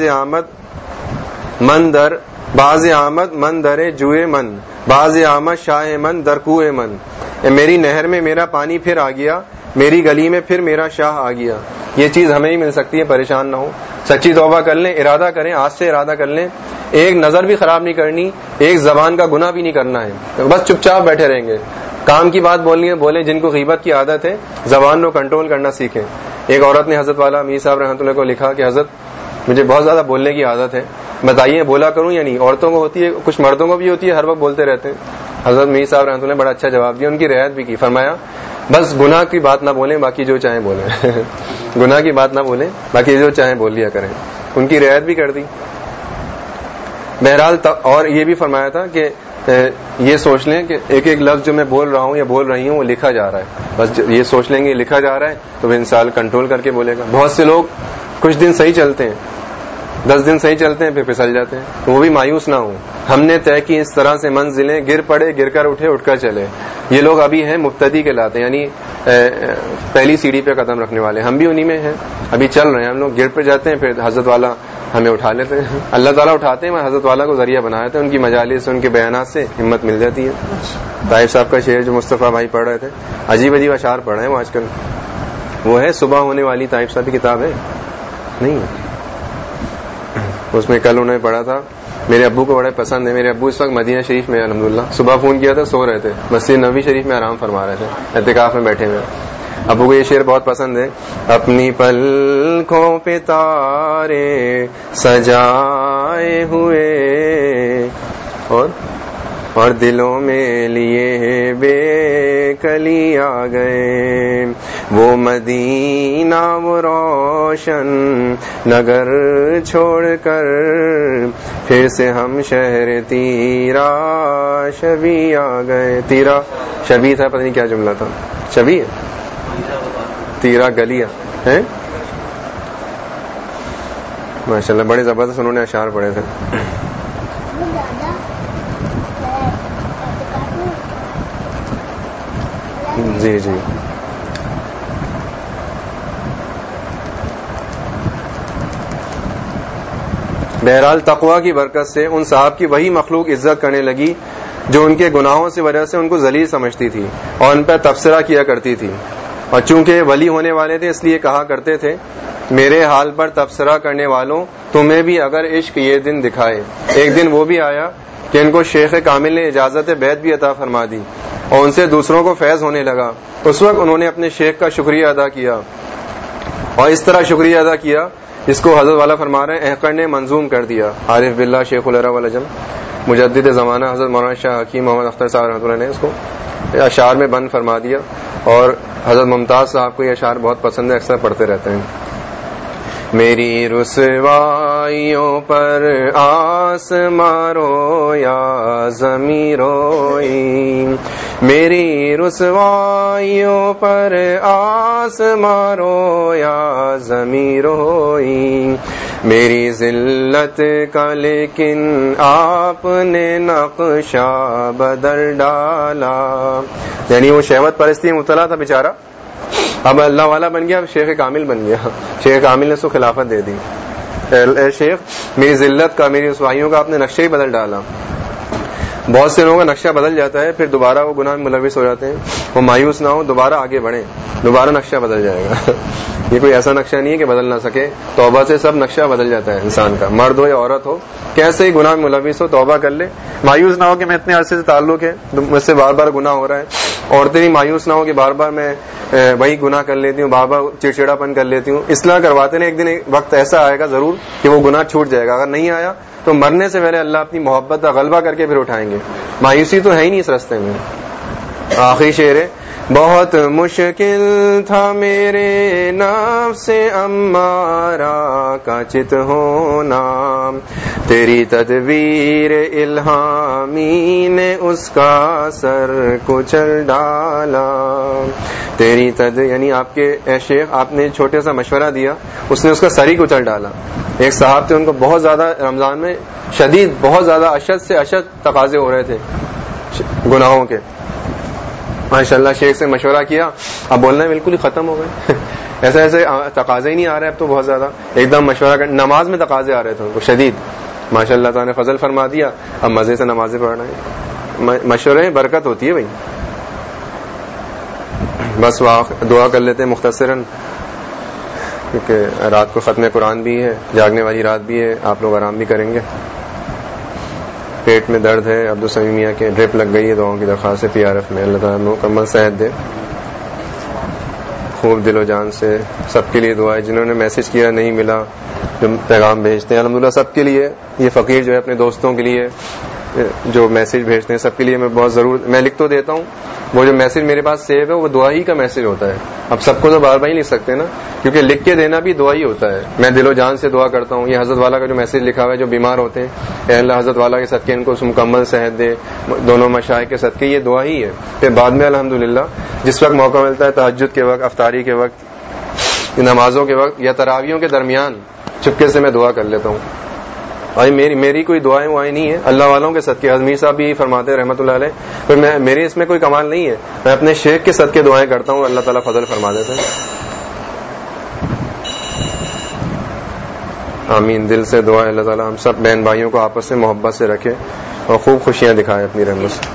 آمد من در جوئے من، باز آمد شاہ من در کوئے من، میری نہر میں میرا پانی پھر آ گیا، میری گلی میں پھر میرا شاہ آ گیا۔ یہ چیز ہمیں ہی مل سکتی ہے، پریشان نہ ہو، سچی توبہ کر لیں، ارادہ کریں، آج سے ارادہ کر لیں، ایک نظر بھی خراب نہیں کرنی، ایک زبان کا گناہ بھی نہیں کرنا ہے، بس چپ چاپ بیٹھے رہیں گے۔ کام کی بات بولنی ہے بولیں، جن کو غیبت کی عادت ہے زبان کو کنٹرول کرنا سیکھیں۔ ایک عورت نے حضرت والا میر صاحب رحمۃ اللہ کو لکھا کہ حضرت مجھے بہت زیادہ بولنے کی عادت ہے، بتائیے بولا کروں یا نہیں؟ عورتوں کو ہوتی ہے، کچھ مردوں کو بھی ہوتی ہے، ہر وقت بولتے رہتے ہیں۔ حضرت میر صاحب رحمۃ اللہ نے بڑا اچھا جواب دیا، ان کی رعایت بھی کی، فرمایا بس گناہ کی بات نہ بولیں، باقی جو چاہیں بولیں گناہ کی بات نہ بولیں، باقی جو چاہیں بول لیا کریں، ان کی رعایت بھی کر دی۔ بہرحال اور یہ بھی فرمایا تھا کہ یہ سوچ لیں کہ ایک ایک لفظ جو میں بول رہا ہوں یا بول رہی ہوں وہ لکھا جا رہا ہے، بس یہ سوچ لیں گے لکھا جا رہا ہے تو وہ انسان کنٹرول کر کے بولے گا۔ بہت سے لوگ کچھ دن صحیح چلتے ہیں، 10 دن صحیح چلتے ہیں پھر پھسل جاتے ہیں، وہ بھی مایوس نہ ہوں، ہم نے طے کی اس طرح سے منزلیں، گر پڑے گر کر اٹھے اٹھ کر چلے۔ یہ لوگ ابھی ہیں مبتدی کہلاتے ہیں، یعنی پہلی سیڑھی پہ قدم رکھنے والے، ہم بھی انہی میں ہیں، ابھی چل رہے ہیں، ہم لوگ گر پہ جاتے ہیں، پھر حضرت والا ہمیں اٹھا لیتے ہیں، اللہ تعالیٰ اٹھاتے ہیں، میں حضرت والا کو ذریعہ بنایا تھا، ان کی مجالس سے ان کے بیانات سے ہمت مل جاتی ہے۔ طائف صاحب کا شعر جو مصطفیٰ بھائی پڑھ رہے تھے، عجیب عجیب اشعار پڑھ رہے ہیں وہ آج کل، وہ ہے صبح ہونے والی، طائف صاحب کی کتاب ہے نہیں، اس میں کل انہوں نے پڑھا تھا، میرے ابو کو بڑا پسند ہے، میرے ابو اس وقت مدینہ شریف میں الحمدللہ، صبح فون کیا تھا سو رہے تھے، مسجد نبوی شریف میں آرام فرما رہے تھے، اعتکاف میں بیٹھے ہوئے، ابو کو یہ شعر بہت پسند ہے. اپنی پلکوں پہ تارے سجائے ہوئے اور دلوں میں لیے بے کلی آ گئے. وہ مدینہ وہ روشن نگر چھوڑ کر پھر سے ہم شہر تیرا شبی آ گئے. تیرا شبی تھا, پتہ نہیں کیا جملہ تھا. شبی ہے, تیرا گلیا ہے. ماشاءاللہ بڑے زبردست انہوں نے اشعار پڑھے تھے. جی جی بہرحال تقویٰ کی برکت سے ان صاحب کی وہی مخلوق عزت کرنے لگی جو ان کے گناہوں سے وجہ سے ان کو ذلیل سمجھتی تھی اور ان پر تبصرہ کیا کرتی تھی. اور چونکہ ولی ہونے والے تھے اس لیے کہا کرتے تھے میرے حال پر تبصرہ کرنے والوں تمہیں بھی اگر عشق یہ دن دکھائے. ایک دن وہ بھی آیا کہ ان کو شیخ کامل نے اجازت بیعت بھی عطا فرما دی اور ان سے دوسروں کو فیض ہونے لگا. اس وقت انہوں نے اپنے شیخ کا شکریہ ادا کیا اور اس طرح شکریہ ادا کیا جس کو حضرت والا فرما رہے ہیں احقر نے منظوم کر دیا. عارف باللہ شیخ العرب والعجم مجدد زمانہ حضرت مولانا شاہ حکیم محمد اختر صاحب رحمۃ اللہ نے اس کو اشعار میں بند فرما دیا. اور حضرت ممتاز صاحب کو یہ اشعار بہت پسند ہے, اکثر پڑھتے رہتے ہیں. میری رسوائیوں پر آس مارو یا زمین روئی, میری رسوائیوں پر آس مارو یا زمین روئی, میری ذلت کا لیکن آپ نے نقشہ بدل ڈالا. یعنی وہ شہوت پرستی میں مبتلا تھا بیچارہ, اب اللہ والا بن گیا, اب شیخ کامل بن گیا. شیخ کامل نے اس کو خلافت دے دی. اے شیخ میری ذلت کا میری رسوائیوں کا آپ نے نقشہ ہی بدل ڈالا. بہت سے لوگوں کا نقشہ بدل جاتا ہے پھر دوبارہ وہ گناہ میں ملوث ہو جاتے ہیں. وہ مایوس نہ ہو, دوبارہ آگے بڑھیں, دوبارہ نقشہ بدل جائے گا. یہ کوئی ایسا نقشہ نہیں ہے کہ بدل نہ سکے. توبہ سے سب نقشہ بدل جاتا ہے انسان کا, مرد ہو یا عورت ہو, کیسے ہی گناہ میں ملوث ہو توبہ کر لے. مایوس نہ ہو کہ میں اتنے عرصے سے تعلق ہے مجھ سے بار بار گناہ ہو رہا ہے. عورتیں بھی مایوس نہ ہو کہ بار بار میں وہی گناہ کر لیتی ہوں, بار بار چڑچڑا پن کر لیتی ہوں. اصلاح کرواتے ہیں, ایک دن وقت ایسا آئے گا ضرور کہ وہ گناہ چھوٹ جائے گا. اگر نہیں آیا تو مرنے سے پہلے اللہ اپنی محبت کا غلبہ کر کے پھر اٹھائیں گے. مایوسی تو ہے ہی نہیں اس راستے میں. آخری شعر ہے. بہت مشکل تھا میرے نفس امارہ کا چت ہونا, تیری تدبیر الہامی نے اس کا سر کچل ڈالا. تیری یعنی آپ کے اے شیخ آپ نے چھوٹے سا مشورہ دیا, اس نے اس کا سر ہی کچل ڈالا. ایک صاحب تھے, ان کو بہت زیادہ رمضان میں شدید بہت زیادہ اشد سے اشد تقاضے ہو رہے تھے گناہوں کے. ماشاءاللہ شیخ سے مشورہ کیا, اب بولنا بالکل ہی ختم ہو گئے. ایسے ایسے تقاضے ہی نہیں آ رہے اب تو بہت زیادہ. ایک دم مشورہ کر, نماز میں تقاضے آ رہے تھے ان کو شدید. ماشاءاللہ تعالیٰ نے فضل فرما دیا, اب مزے سے نمازیں پڑھ رہے ہیں. مشورے برکت ہوتی ہے بھائی. بس دعا کر لیتے ہیں مختصراً, کیونکہ رات کو ختم قرآن بھی ہے, جاگنے والی رات بھی ہے, آپ لوگ آرام بھی کریں گے. پیٹ میں درد ہے, عبدالسمیع میاں کے ڈرپ لگ گئی ہے, دعاؤں کی درخواست ہے PRF میں. اللہ تعالیٰ مکمل صحت دے, خوب دل و جان سے. سب کے لیے دعا ہے جنہوں نے میسج کیا نہیں ملا, جو پیغام بھیجتے ہیں الحمدللہ سب کے لیے. یہ فقیر جو ہے اپنے دوستوں کے لیے جو میسج بھیجتے ہیں سب کے لیے میں بہت ضرور میں لکھ تو دیتا ہوں. وہ جو میسج میرے پاس سیو ہے وہ دعا ہی کا میسج ہوتا ہے. اب سب کو تو بار بار ہی لکھ سکتے ہیں نا, کیونکہ لکھ کے دینا بھی دعا ہی ہوتا ہے. میں دل و جان سے دعا کرتا ہوں. یہ حضرت والا کا جو میسج لکھا ہوا ہے, جو بیمار ہوتے ہیں, اے اللہ حضرت والا کے صدقے ان کو مکمل صحت دے, دونوں مشائخ کے صدقے, یہ دعا ہی ہے. پھر بعد میں الحمدللہ جس وقت موقع ملتا ہے تہجد کے وقت, افطاری کے وقت, نمازوں کے وقت یا تراویحوں کے درمیان چپکے سے میں دعا کر لیتا ہوں. میری کوئی دعائیں وائیں نہیں ہے, اللہ والوں کے صدقے. حضمیر صاحب بھی فرماتے ہیں رحمۃ اللہ علیہ, پھر میرے اس میں کوئی کمال نہیں ہے, میں اپنے شیخ کے صدقے دعائیں کرتا ہوں, اللہ تعالیٰ فضل فرما دیتے ہیں. آمین. دل سے دعا ہے اللہ تعالیٰ ہم سب بہن بھائیوں کو آپس میں محبت سے رکھے اور خوب خوشیاں دکھائے اپنی رحمت سے.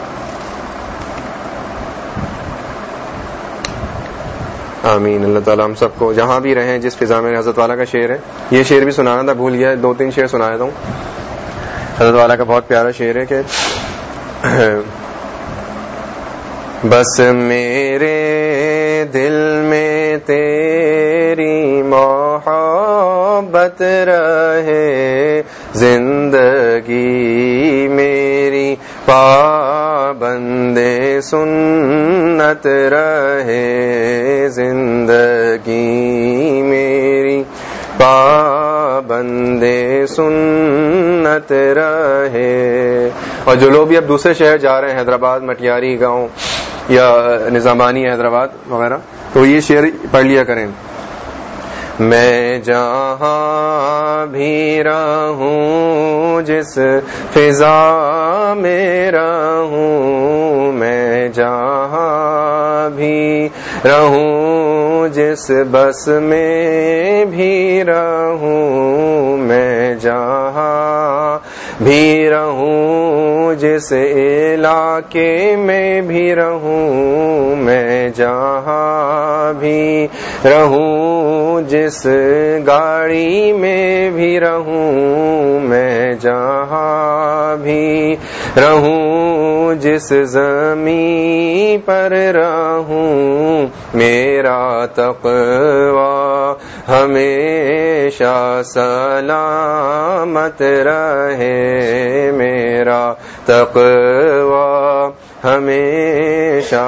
آمین. اللہ تعالیٰ ہم سب کو جہاں بھی رہیں, جس فضا میں. حضرت والا کا شعر ہے, یہ شعر بھی سنانا تھا بھول گیا, 2-3 شعر سنایا تھا. حضرت والا کا بہت پیارا شعر ہے کہ بس میرے دل میں تیری محبت رہے، زندگی میری پابند سنت رہے، زندگی میری پابند سنت رہے۔ اور جو لوگ بھی اب دوسرے شہر جا رہے ہیں، حیدرآباد، مٹیاری گاؤں یا نظامانی حیدرآباد وغیرہ، تو یہ شعر پڑھ لیا کریں۔ میں جہاں بھی رہوں جس فضا میں رہوں، میں جہاں بھی رہوں جس بس میں بھی رہوں، میں جہاں بھی رہوں جس علاقے میں بھی رہوں، میں جہاں بھی رہوں جس گاڑی میں بھی رہوں، میں جہاں بھی رہوں جس زمین پر رہوں، میرا تقویٰ ہمیشہ سلامت رہے، میرا تقویٰ ہمیشہ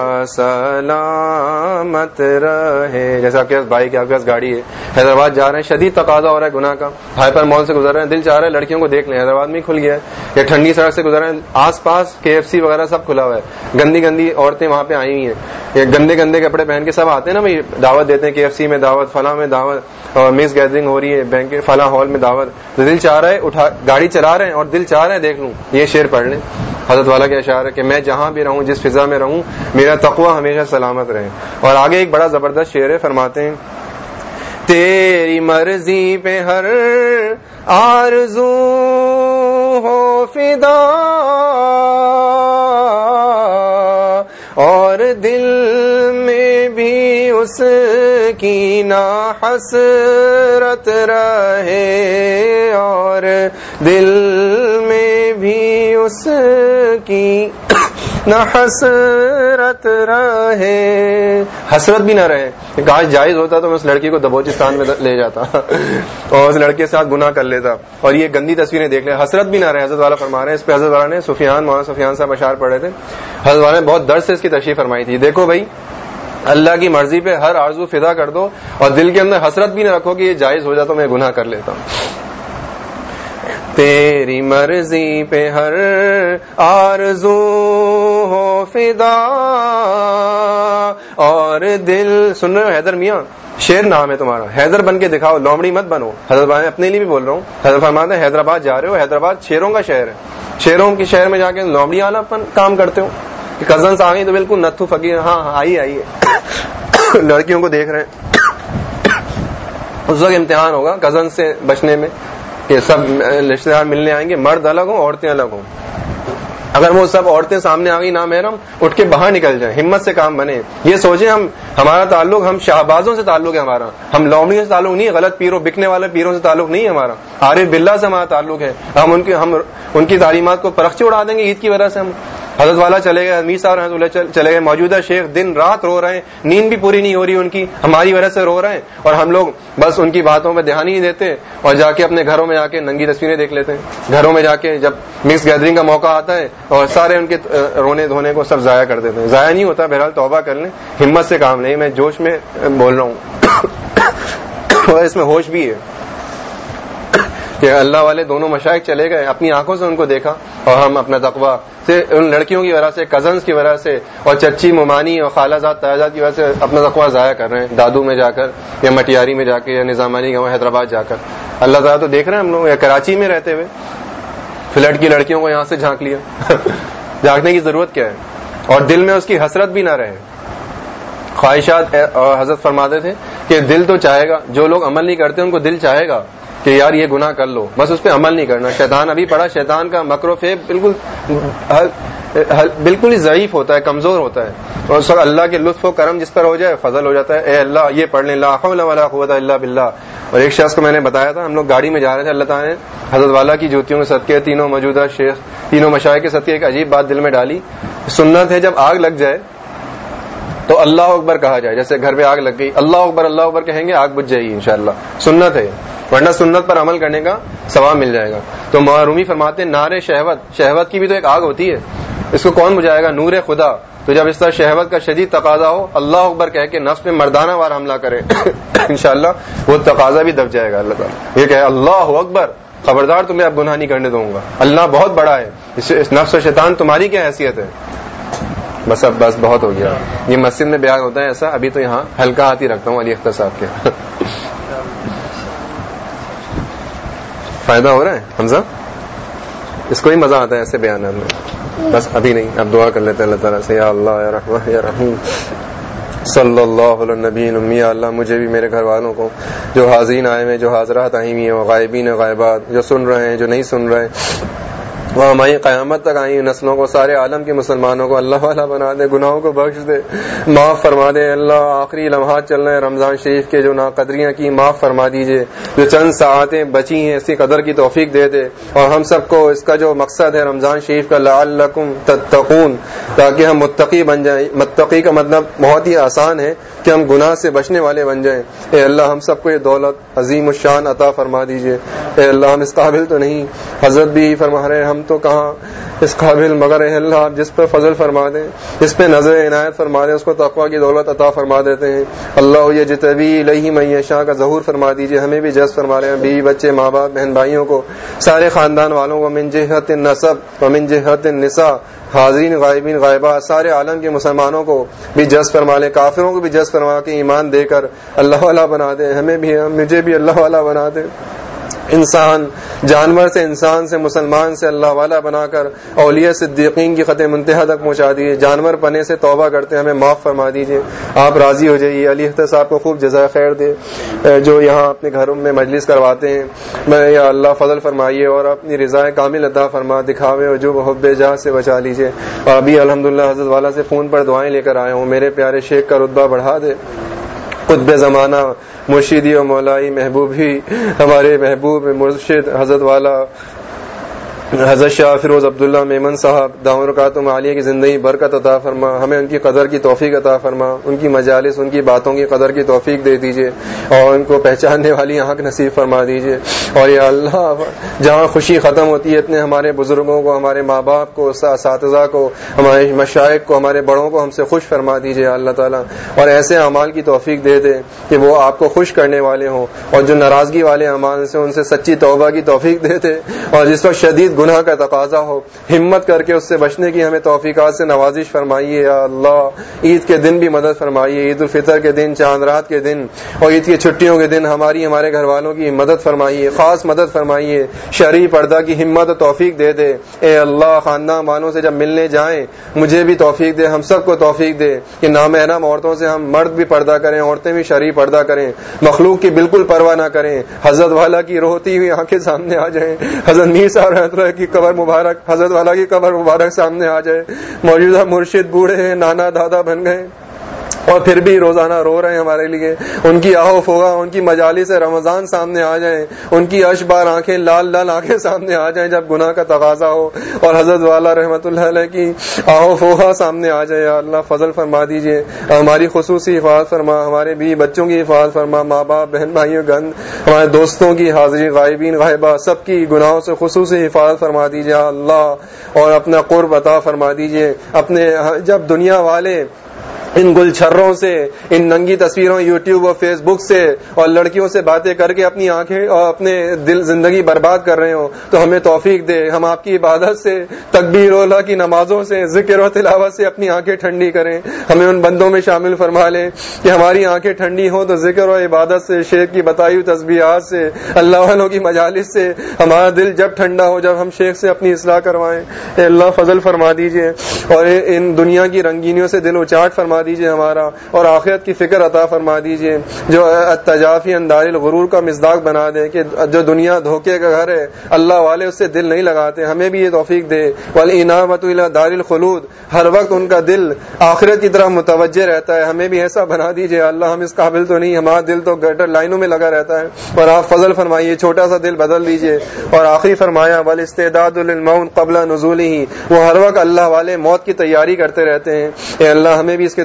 سلامت رہے۔ جیسے آپ کے پاس بائک ہے، آپ کے پاس گاڑی ہے، حیدرآباد جا رہے ہیں، شدید تقاضا ہو رہا ہے گناہ کا، ہائپر مال سے گزر رہے ہیں، دل چاہ رہا ہے لڑکیوں کو دیکھ لیں، حیدرآباد میں ہی کھل گیا ہے، یا ٹھنڈی سڑک سے گزر رہے ہیں، آس پاس KFC وغیرہ سب کھلا ہوا ہے، گندی گندی عورتیں وہاں پہ آئی ہوئی ہیں، یہ گندے گندے کپڑے پہن کے سب آتے ہیں نا بھائی، دعوت دیتے ہیں، KFC میں دعوت، فلاں میں دعوت، اور مس گیدرنگ ہو رہی ہے بینک فلاں ہال میں دعوت، تو دل چاہ رہا ہے گاڑی چلا رہے ہیں اور دل چاہ رہا ہے دیکھ لوں، یہ شعر پڑھ لیں۔ حضرت والا کا اشعار ہے کہ میں جہاں بھی رہوں، جس فضا میں رہوں، میرا تقویٰ ہمیشہ سلامت رہے۔ اور آگے ایک بڑا زبردست شعر ہے، فرماتے ہیں تیری مرضی پہ ہر آرزو ہو فدا، اور دل میں بھی اس کی نا حسرت رہے، اور دل میں بھی اس کی نہ حسرت رہے، حسرت بھی نہ رہے۔ کاش جائز ہوتا تو میں اس لڑکی کو دبوچستان میں لے جاتا اور اس لڑکے کے ساتھ گناہ کر لیتا، اور یہ گندی تصویریں دیکھ لیں، حسرت بھی نہ رہے۔ حضرت والا فرما رہے ہیں، اس پہ حضرت والا نے مولانا سفیان صاحب اشعار پڑھ رہے تھے، حضرت والا نے بہت درد سے اس کی تشریح فرمائی تھی۔ دیکھو بھائی، اللہ کی مرضی پہ ہر آرزو فدا کر دو، اور دل کے اندر حسرت بھی نہ رکھو کہ یہ جائز ہو جاتا تو میں گناہ کر لیتا ہوں۔ تیری مرضی پہ ہر آرزو ہو فدا، اور دل، سن رہے ہو حیدر میاں، شیر نام ہے تمہارا، حیدر بن کے دکھاؤ، لومڑی مت بنو۔ حضرت میں اپنے لیے بھی بول رہا ہوں، حضرت فرماتے ہیں حیدرآباد جا رہے ہو، حیدرآباد شیروں کا شہر ہے، شیروں کے شہر میں جا کے لومڑی والا کام کرتے ہو، کزنس آ گئی تو بالکل نتھو فقیر، ہاں آئیے لڑکیوں کو دیکھ رہے ہیں۔ اس وقت امتحان ہوگا کزن سے بچنے میں کہ سب رشتے دار ملنے آئیں گے، مرد الگ ہوں عورتیں الگ ہوں، اگر وہ سب عورتیں سامنے آ گئی نامحرم، اٹھ کے باہر نکل جائیں، ہمت سے کام بنے۔ یہ سوچیں ہمارا تعلق ہم شہبازوں سے تعلق ہے، ہمارا ہم لومڑیوں سے تعلق نہیں ہے، غلط پیروں بکنے والے پیروں سے تعلق نہیں ہے ہمارا، عارف باللہ سے ہمارا تعلق ہے۔ ہم ان کی تعلیمات کو پرخچے اڑا دیں گے عید کی وجہ سے۔ ہم حضرت والا چلے گئے، امیر صاحب رحمۃ اللہ چلے گئے، موجودہ شیخ دن رات رو رہے ہیں، نیند بھی پوری نہیں ہو رہی ان کی، ہماری وجہ سے رو رہے ہیں، اور ہم لوگ بس ان کی باتوں پہ دھیان ہی نہیں دیتے، اور جا کے اپنے گھروں میں جا کے ننگی تصویریں دیکھ لیتے ہیں، گھروں میں جا کے جب مکس گیدرنگ کا موقع آتا ہے اور سارے ان کے رونے دھونے کو سب ضائع کر دیتے ہیں۔ ضائع نہیں ہوتا، بہرحال توبہ کر لیں، ہمت سے کام لیں، میں جوش میں بول رہا ہوں اور اس میں ہوش بھی ہے کہ اللہ والے دونوں مشائخ چلے گئے، اپنی آنکھوں سے ان کو دیکھا، اور ہم اپنا تقویٰ سے ان لڑکیوں کی وجہ سے، کزنس کی وجہ سے، اور چچی ممانی اور خالہ زاد تایا کی وجہ سے اپنا تقویٰ ضائع کر رہے ہیں، دادو میں جا کر یا مٹیاری میں جا کے یا نظامانی گاؤں حیدرآباد جا کر۔ اللہ تعالیٰ تو دیکھ رہے ہیں ہم لوگ، یا کراچی میں رہتے ہوئے فلٹ کی لڑکیوں کو یہاں سے جھانک لیا جھانکنے کی ضرورت کیا ہے؟ اور دل میں اس کی حسرت بھی نہ رہے، خواہشات۔ اور حضرت فرماتے تھے کہ دل تو چاہے گا، جو لوگ عمل نہیں کرتے ان کو دل چاہے گا کہ یار یہ گناہ کر لو، بس اس پہ عمل نہیں کرنا۔ شیطان ابھی پڑا، شیطان کا مکر و فریب بالکل ہی ضعیف ہوتا ہے، کمزور ہوتا ہے، اور اس وقت اللہ کے لطف و کرم جس پر ہو جائے فضل ہو جاتا ہے۔ اے اللہ یہ پڑھ لیں، لا حول ولا قوت الا باللہ۔ اور ایک شخص کو میں نے بتایا تھا، ہم لوگ گاڑی میں جا رہے تھے، اللہ تعالیٰ نے حضرت والا کی جوتیوں کے صدقے، تینوں موجودہ شیخ، تینوں مشائخ کے صدقے ایک عجیب بات دل میں ڈالی۔ سنت ہے جب آگ لگ جائے تو اللہ اکبر کہا جائے. جیسے گھر پہ آگ لگ گئی, اللہ اکبر کہیں گے, آگ بجھ جائے گی انشاءاللہ. سنت ہے, ورنہ سنت پر عمل کرنے کا ثواب مل جائے گا. تو رومی فرماتے ہیں نار شہوت کی بھی تو ایک آگ ہوتی ہے, اس کو کون بجھائے گا؟ نور خدا. تو جب اس طرح شہوت کا شدید تقاضا ہو, اللہ اکبر کہہ کے نفس میں مردانہ وار حملہ کرے, انشاءاللہ وہ تقاضا بھی دب جائے گا. اللہ تعالیٰ یہ کہ اللہ اکبر, خبردار تمہیں اب گناہ نہیں کرنے دوں گا, اللہ بہت بڑا ہے, اس نفس و شیطان تمہاری کیا حیثیت ہے. بس بہت ہو گیا. یہ مسجد میں بیان ہوتا ہے ایسا, ابھی تو یہاں ہلکا ہاتھ ہی رکھتا ہوں علی اختر صاحب کے. فائدہ ہو رہا ہے حمزہ, اس کو ہی مزہ آتا ہے ایسے بیانات میں. بس ابھی نہیں, اب دعا کر لیتے ہیں اللہ تعالیٰ سے, یا اللہ یا رحمٰن یا رحیم صلی اللہ علیہ نبی امی. یا اللہ مجھے بھی میرے گھر والوں کو, جو حاضرین آئے ہیں, جو حاضرات آئی ہوئی ہیں, غائبین غائبات, جو سن رہے ہیں, جو نہیں سن رہے, وہ ہماری قیامت تک آئی نسلوں کو, سارے عالم کے مسلمانوں کو اللہ والا بنا دے, گناہوں کو بخش دے, معاف فرما دے. اللہ آخری لمحات چل رہے ہیں رمضان شریف کے, جو ناقدریاں کی معاف فرما دیجئے, جو چند ساعتیں بچی ہیں اس کی قدر کی توفیق دے دے, اور ہم سب کو اس کا جو مقصد ہے رمضان شریف کا, لعلکم تتقون, تاکہ ہم متقی بن جائیں. متقی کا مطلب بہت ہی آسان ہے کہ ہم گناہ سے بچنے والے بن جائیں. اے اللہ ہم سب کو یہ دولت عظیم الشان عطا فرما دیجئے. اے اللہ ہم اس قابل تو نہیں, حضرت بھی فرما رہے ہیں ہم تو کہاں اس قابل, مگر اے اللہ آپ جس پر فضل فرما دیں, جس پہ نظر عنایت فرما دیں, اس کو تقویٰ کی دولت عطا فرما دیتے ہیں. اللہ یہ جتبی الیہ من یشاء کا ظہور فرما دیجئے. ہمیں بھی جذب فرما رہے ہیں, بیوی بچے ماں باپ بہن بھائیوں کو, سارے خاندان والوں کو, من جہت النسب ومن جہت النساء, حاضرین غائبین غائبات, سارے عالم کے مسلمانوں کو بھی جذب فرما لے, کافروں کو بھی جذب فرما کے ایمان دے کر اللہ والا بنا دے. ہمیں بھی, مجھے بھی اللہ والا بنا دے. انسان جانور سے, انسان سے, مسلمان سے اللہ والا بنا کر اولیاء صدیقین کی خط منتہا تک پہنچا دیجیے. جانور پنے سے توبہ کرتے ہمیں معاف فرما دیجیے, آپ راضی ہو جائیے. علی اختر صاحب کو خوب جزائے خیر دے, جو یہاں اپنے گھروں میں مجلس کرواتے ہیں. میں یا اللہ فضل فرمائیے اور اپنی رضائے کامل عطا فرما, دکھاوے اور جو حب جاہ سے بچا لیجیے. ابھی الحمدللہ حضرت والا سے فون پر دعائیں لے کر آیا ہوں, میرے پیارے شیخ کا رتبہ بڑھا دے. قطب زمانہ مرشدی و مولائی محبوب ہی, ہمارے محبوب مرشد حضرت والا حضرت شاہ فیروز عبداللہ میمن صاحب دامن برکاتہم عالیہ کی زندگی برکت عطا فرما. ہمیں ان کی قدر کی توفیق عطا فرما, ان کی مجالس, ان کی باتوں کی قدر کی توفیق دے دیجیے, اور ان کو پہچاننے والی آنکھ نصیب فرما دیجیے. اور یا اللہ جہاں خوشی ختم ہوتی ہے اتنے ہمارے بزرگوں کو, ہمارے ماں باپ کو, اساتذہ کو, ہمارے مشائخ کو, ہمارے بڑوں کو ہم سے خوش فرما دیجیے اللہ تعالیٰ. اور ایسے اعمال کی توفیق دے دے کہ وہ آپ کو خوش کرنے والے ہوں, اور جو ناراضگی والے اعمال سے ان سے سچی توبہ کی توفیق دے دے. اور جس وقت شدید گناہ کا تقاضا ہو, ہمت کر کے اس سے بچنے کی ہمیں توفیقات سے نوازش فرمائیے یا اللہ. عید کے دن بھی مدد فرمائیے, عید الفطر کے دن, چاند رات کے دن, اور عید کی چھٹیوں کے دن ہمارے گھر والوں کی مدد فرمائیے, خاص مدد فرمائیے. شرعی پردہ کی ہمت و توفیق دے دے. اے اللہ خاندان والوں سے جب ملنے جائیں مجھے بھی توفیق دے, ہم سب کو توفیق دے کہ نامحرم عورتوں سے ہم مرد بھی پردہ کریں, عورتیں بھی شرعی پردہ کریں, مخلوق کی بالکل پرواہ نہ کریں. حضرت والا کی روتی ہوئی آنکھیں سامنے آ جائیں, حضرت میر صاحب رحمۃ اللہ کی قبر مبارک, حضرت والا کی قبر مبارک سامنے آ جائے. موجودہ مرشد بوڑھے ہیں, نانا دادا بن گئے, اور پھر بھی روزانہ رو رہے ہیں ہمارے لیے. ان کی آہو فوغا, ان کی مجالس رمضان سامنے آ جائیں, ان کی اشبار آنکھیں, لال لال آنکھیں سامنے آ جائیں جب گناہ کا تقاضا ہو, اور حضرت والا رحمۃ اللہ علیہ کی آہو فوغا سامنے آ جائے. یا اللہ فضل فرما دیجئے, ہماری خصوصی حفاظت فرما, ہمارے بیوی بچوں کی حفاظت فرما, ماں باپ بہن بھائیوں گند, ہمارے دوستوں کی, حاضری غائبین غائبہ سب کی گناہوں سے خصوصی حفاظت فرما دیجئے اللہ. اور اپنا قرب عطا فرما دیجئے. اپنے جب دنیا والے ان گل چھروں سے, ان ننگی تصویروں یوٹیوب اور فیس بک سے اور لڑکیوں سے باتیں کر کے اپنی آنکھیں اور اپنے دل زندگی برباد کر رہے ہوں, تو ہمیں توفیق دے. ہم آپ کی عبادت سے, تکبیر اللہ کی نمازوں سے, ذکر و تلاوت سے اپنی آنکھیں ٹھنڈی کریں. ہمیں ان بندوں میں شامل فرما لیں کہ ہماری آنکھیں ٹھنڈی ہوں تو ذکر و عبادت سے, شیخ کی بتائی ہوئی تسبیحات سے, اللہ والوں کی مجالس سے ہمارا دل جب ٹھنڈا ہو, جب ہم شیخ سے اپنی اصلاح کروائیں. اے اللہ فضل فرما دیجئے, اور ان دنیا کی رنگینیوں سے دل اچاٹ فرما دیجئے ہمارا, اور آخرت کی فکر عطا فرما دیجئے. جو التجافی عن دار الغرور کا مصداق بنا دے کہ جو دنیا دھوکے کا گھر ہے, اللہ والے اس سے دل نہیں لگاتے, ہمیں بھی یہ توفیق دے. والانابۃ الی دار الخلود, ہر وقت ان کا دل آخرت کی طرف متوجہ رہتا ہے, ہمیں بھی ایسا بنا دیجئے اللہ. ہم اس قابل تو نہیں, ہمارا دل تو گٹر لائنوں میں لگا رہتا ہے, اور آپ فضل فرمائیے, چھوٹا سا دل بدل دیجئے. اور آخری فرمایا والاستعداد للموت قبل نزولہ, وہ ہر وقت اللہ والے موت کی تیاری کرتے رہتے ہیں. اے اللہ ہمیں بھی اس کے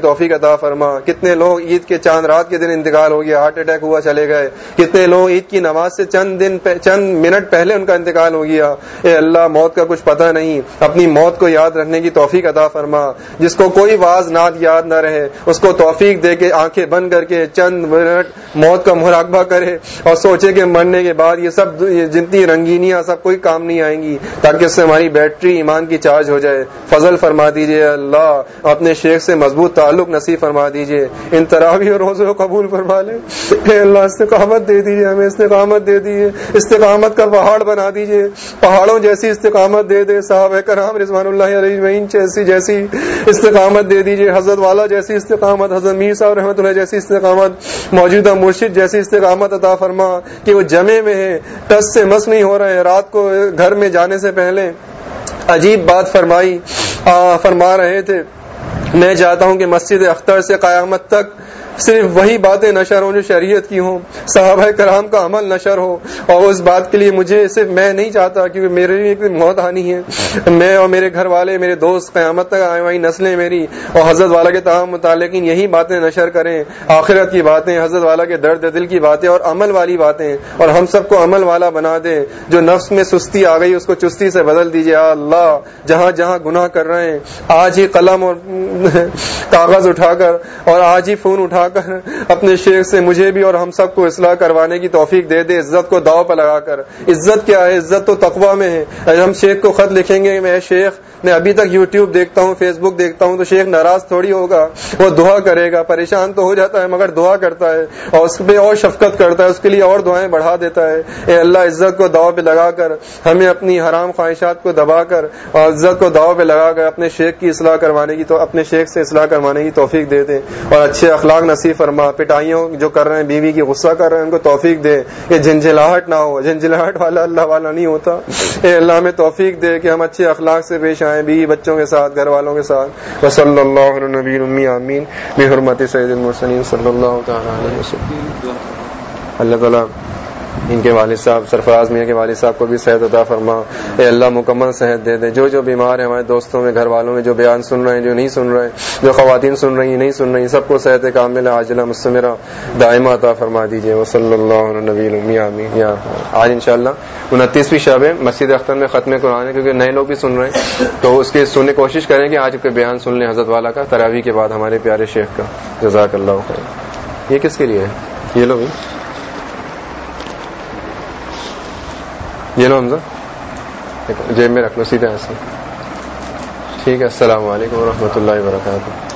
توفیق عطا فرما. کتنے لوگ عید کے چاند رات کے دن انتقال ہو گیا, ہارٹ اٹیک ہوا چلے گئے. کتنے لوگ عید کی نماز سے چند منٹ پہلے ان کا انتقال ہو گیا. اے اللہ موت کا کچھ پتہ نہیں, اپنی موت کو یاد رکھنے کی توفیق عطا فرما. جس کو کوئی واعظ نعت یاد نہ رہے اس کو توفیق دے کے آنکھیں بند کر کے چند منٹ موت کا مراقبہ کرے اور سوچے کہ مرنے کے بعد یہ سب جتنی رنگینیاں سب کوئی کام نہیں آئیں گی, تاکہ اس سے ہماری بیٹری ایمان کی چارج ہو جائے. فضل فرما دیجئے اللہ, اپنے شیخ سے مضبوط تعلق نصیب فرما دیجئے. ان تراویح اور روزوں کو قبول فرما لے. اے اللہ استقامت دے دیجئے, ہمیں استقامت دے دیجئے, استقامت کا پہاڑ بنا دیجئے, پہاڑوں جیسی استقامت دے دے. صحابہ کرام رضوان اللہ علیہ جیسی استقامت دے دیجئے, حضرت والا جیسی استقامت, حضرت میر صاحب رحمۃ اللہ جیسی استقامت, موجودہ مرشد جیسی استقامت عطا فرما کہ وہ جمع میں ہے, ٹس سے مس نہیں ہو رہے ہیں. رات کو گھر میں جانے سے پہلے عجیب بات فرما رہے تھے, میں چاہتا ہوں کہ مسجد اختر سے قیامت تک صرف وہی باتیں نشر ہوں جو شریعت کی ہوں, صحابہ کرام کا عمل نشر ہو. اور اس بات کے لیے مجھے صرف میں نہیں چاہتا, کیونکہ میرے لیے کوئی موت آنی ہے. میں اور میرے گھر والے, میرے دوست, قیامت تک آنے والی نسلیں میری اور حضرت والا کے تمام متعلقین یہی باتیں نشر کریں, آخرت کی باتیں, حضرت والا کے درد دل کی باتیں اور عمل والی باتیں, اور ہم سب کو عمل والا بنا دے. جو نفس میں سستی آ گئی اس کو چستی سے بدل دیجیے اللہ. جہاں جہاں گناہ کر رہے ہیں آج ہی قلم اور کاغذ اٹھا کر اور آج ہی فون اٹھا کر اپنے شیخ سے مجھے بھی اور ہم سب کو اصلاح کروانے کی توفیق دے دے, عزت کو داؤ پہ لگا کر. عزت کیا ہے؟ عزت تو تقویٰ میں ہے. اگر ہم شیخ کو خط لکھیں گے میں شیخ میں ابھی تک یوٹیوب دیکھتا ہوں, فیس بک دیکھتا ہوں, تو شیخ ناراض تھوڑی ہوگا, وہ دعا کرے گا. پریشان تو ہو جاتا ہے مگر دعا کرتا ہے اور اس پہ اور شفقت کرتا ہے, اس کے لیے اور دعائیں بڑھا دیتا ہے. اے اللہ عزت کو داؤ پہ لگا کر ہمیں اپنی حرام خواہشات کو دبا کر اور عزت کو داؤ پہ لگا کر اپنے شیخ کی اصلاح کروانے کی, تو اپنے شیخ سے اصلاح کروانے کی توفیق دے دے اور اچھے اخلاق نصیب فرما. پٹائیوں جو کر رہے ہیں, بیوی کی غصہ کر رہے ہیں, ان کو توفیق دے کہ جھنجھلاہٹ نہ ہو. جھنجھلاہٹ والا اللہ والا نہیں ہوتا. اے اللہ ہمیں توفیق دے کہ ہم اچھے اخلاق سے پیش آئیں, بیوی بچوں کے ساتھ, گھر والوں کے ساتھ. وصلی اللہ علی نبی الامی آمین بحرمت سید المرسلین صلی اللہ تعالی علیہ وسلم. اللہ تعالیٰ ان کے والد صاحب سرفراز میاں کے والد صاحب کو بھی صحت عطا فرما. اے اللہ مکمل صحت دے دے. جو بیمار ہیں ہمارے دوستوں میں, گھر والوں میں, جو بیان سن رہے ہیں, جو نہیں سن رہے, جو خواتین سن رہی ہیں, نہیں سن رہی, سب کو صحت کاملہ عاجلہ مستمرہ دائمہ عطا فرما دیجیے. وصلی اللہ علی نبی الامی آمین. آج انشاءاللہ 29ویں شب ہے, مسجد اختر میں ختم قرآن ہے, کیونکہ نئے لوگ بھی سن رہے ہیں, تو اس کی سننے کوشش کریں کہ آج کے بیان سن لیں حضرت والا کا تراویح کے بعد ہمارے پیارے شیخ کا. جزاک اللہ خیر. یہ کس کے لیے ہے؟ یہ لو بھی, یہ لو حمزہ, جیب میں رکھ لو سیدھے ایسے. ٹھیک ہے, السلام علیکم ورحمۃ اللہ وبرکاتہ.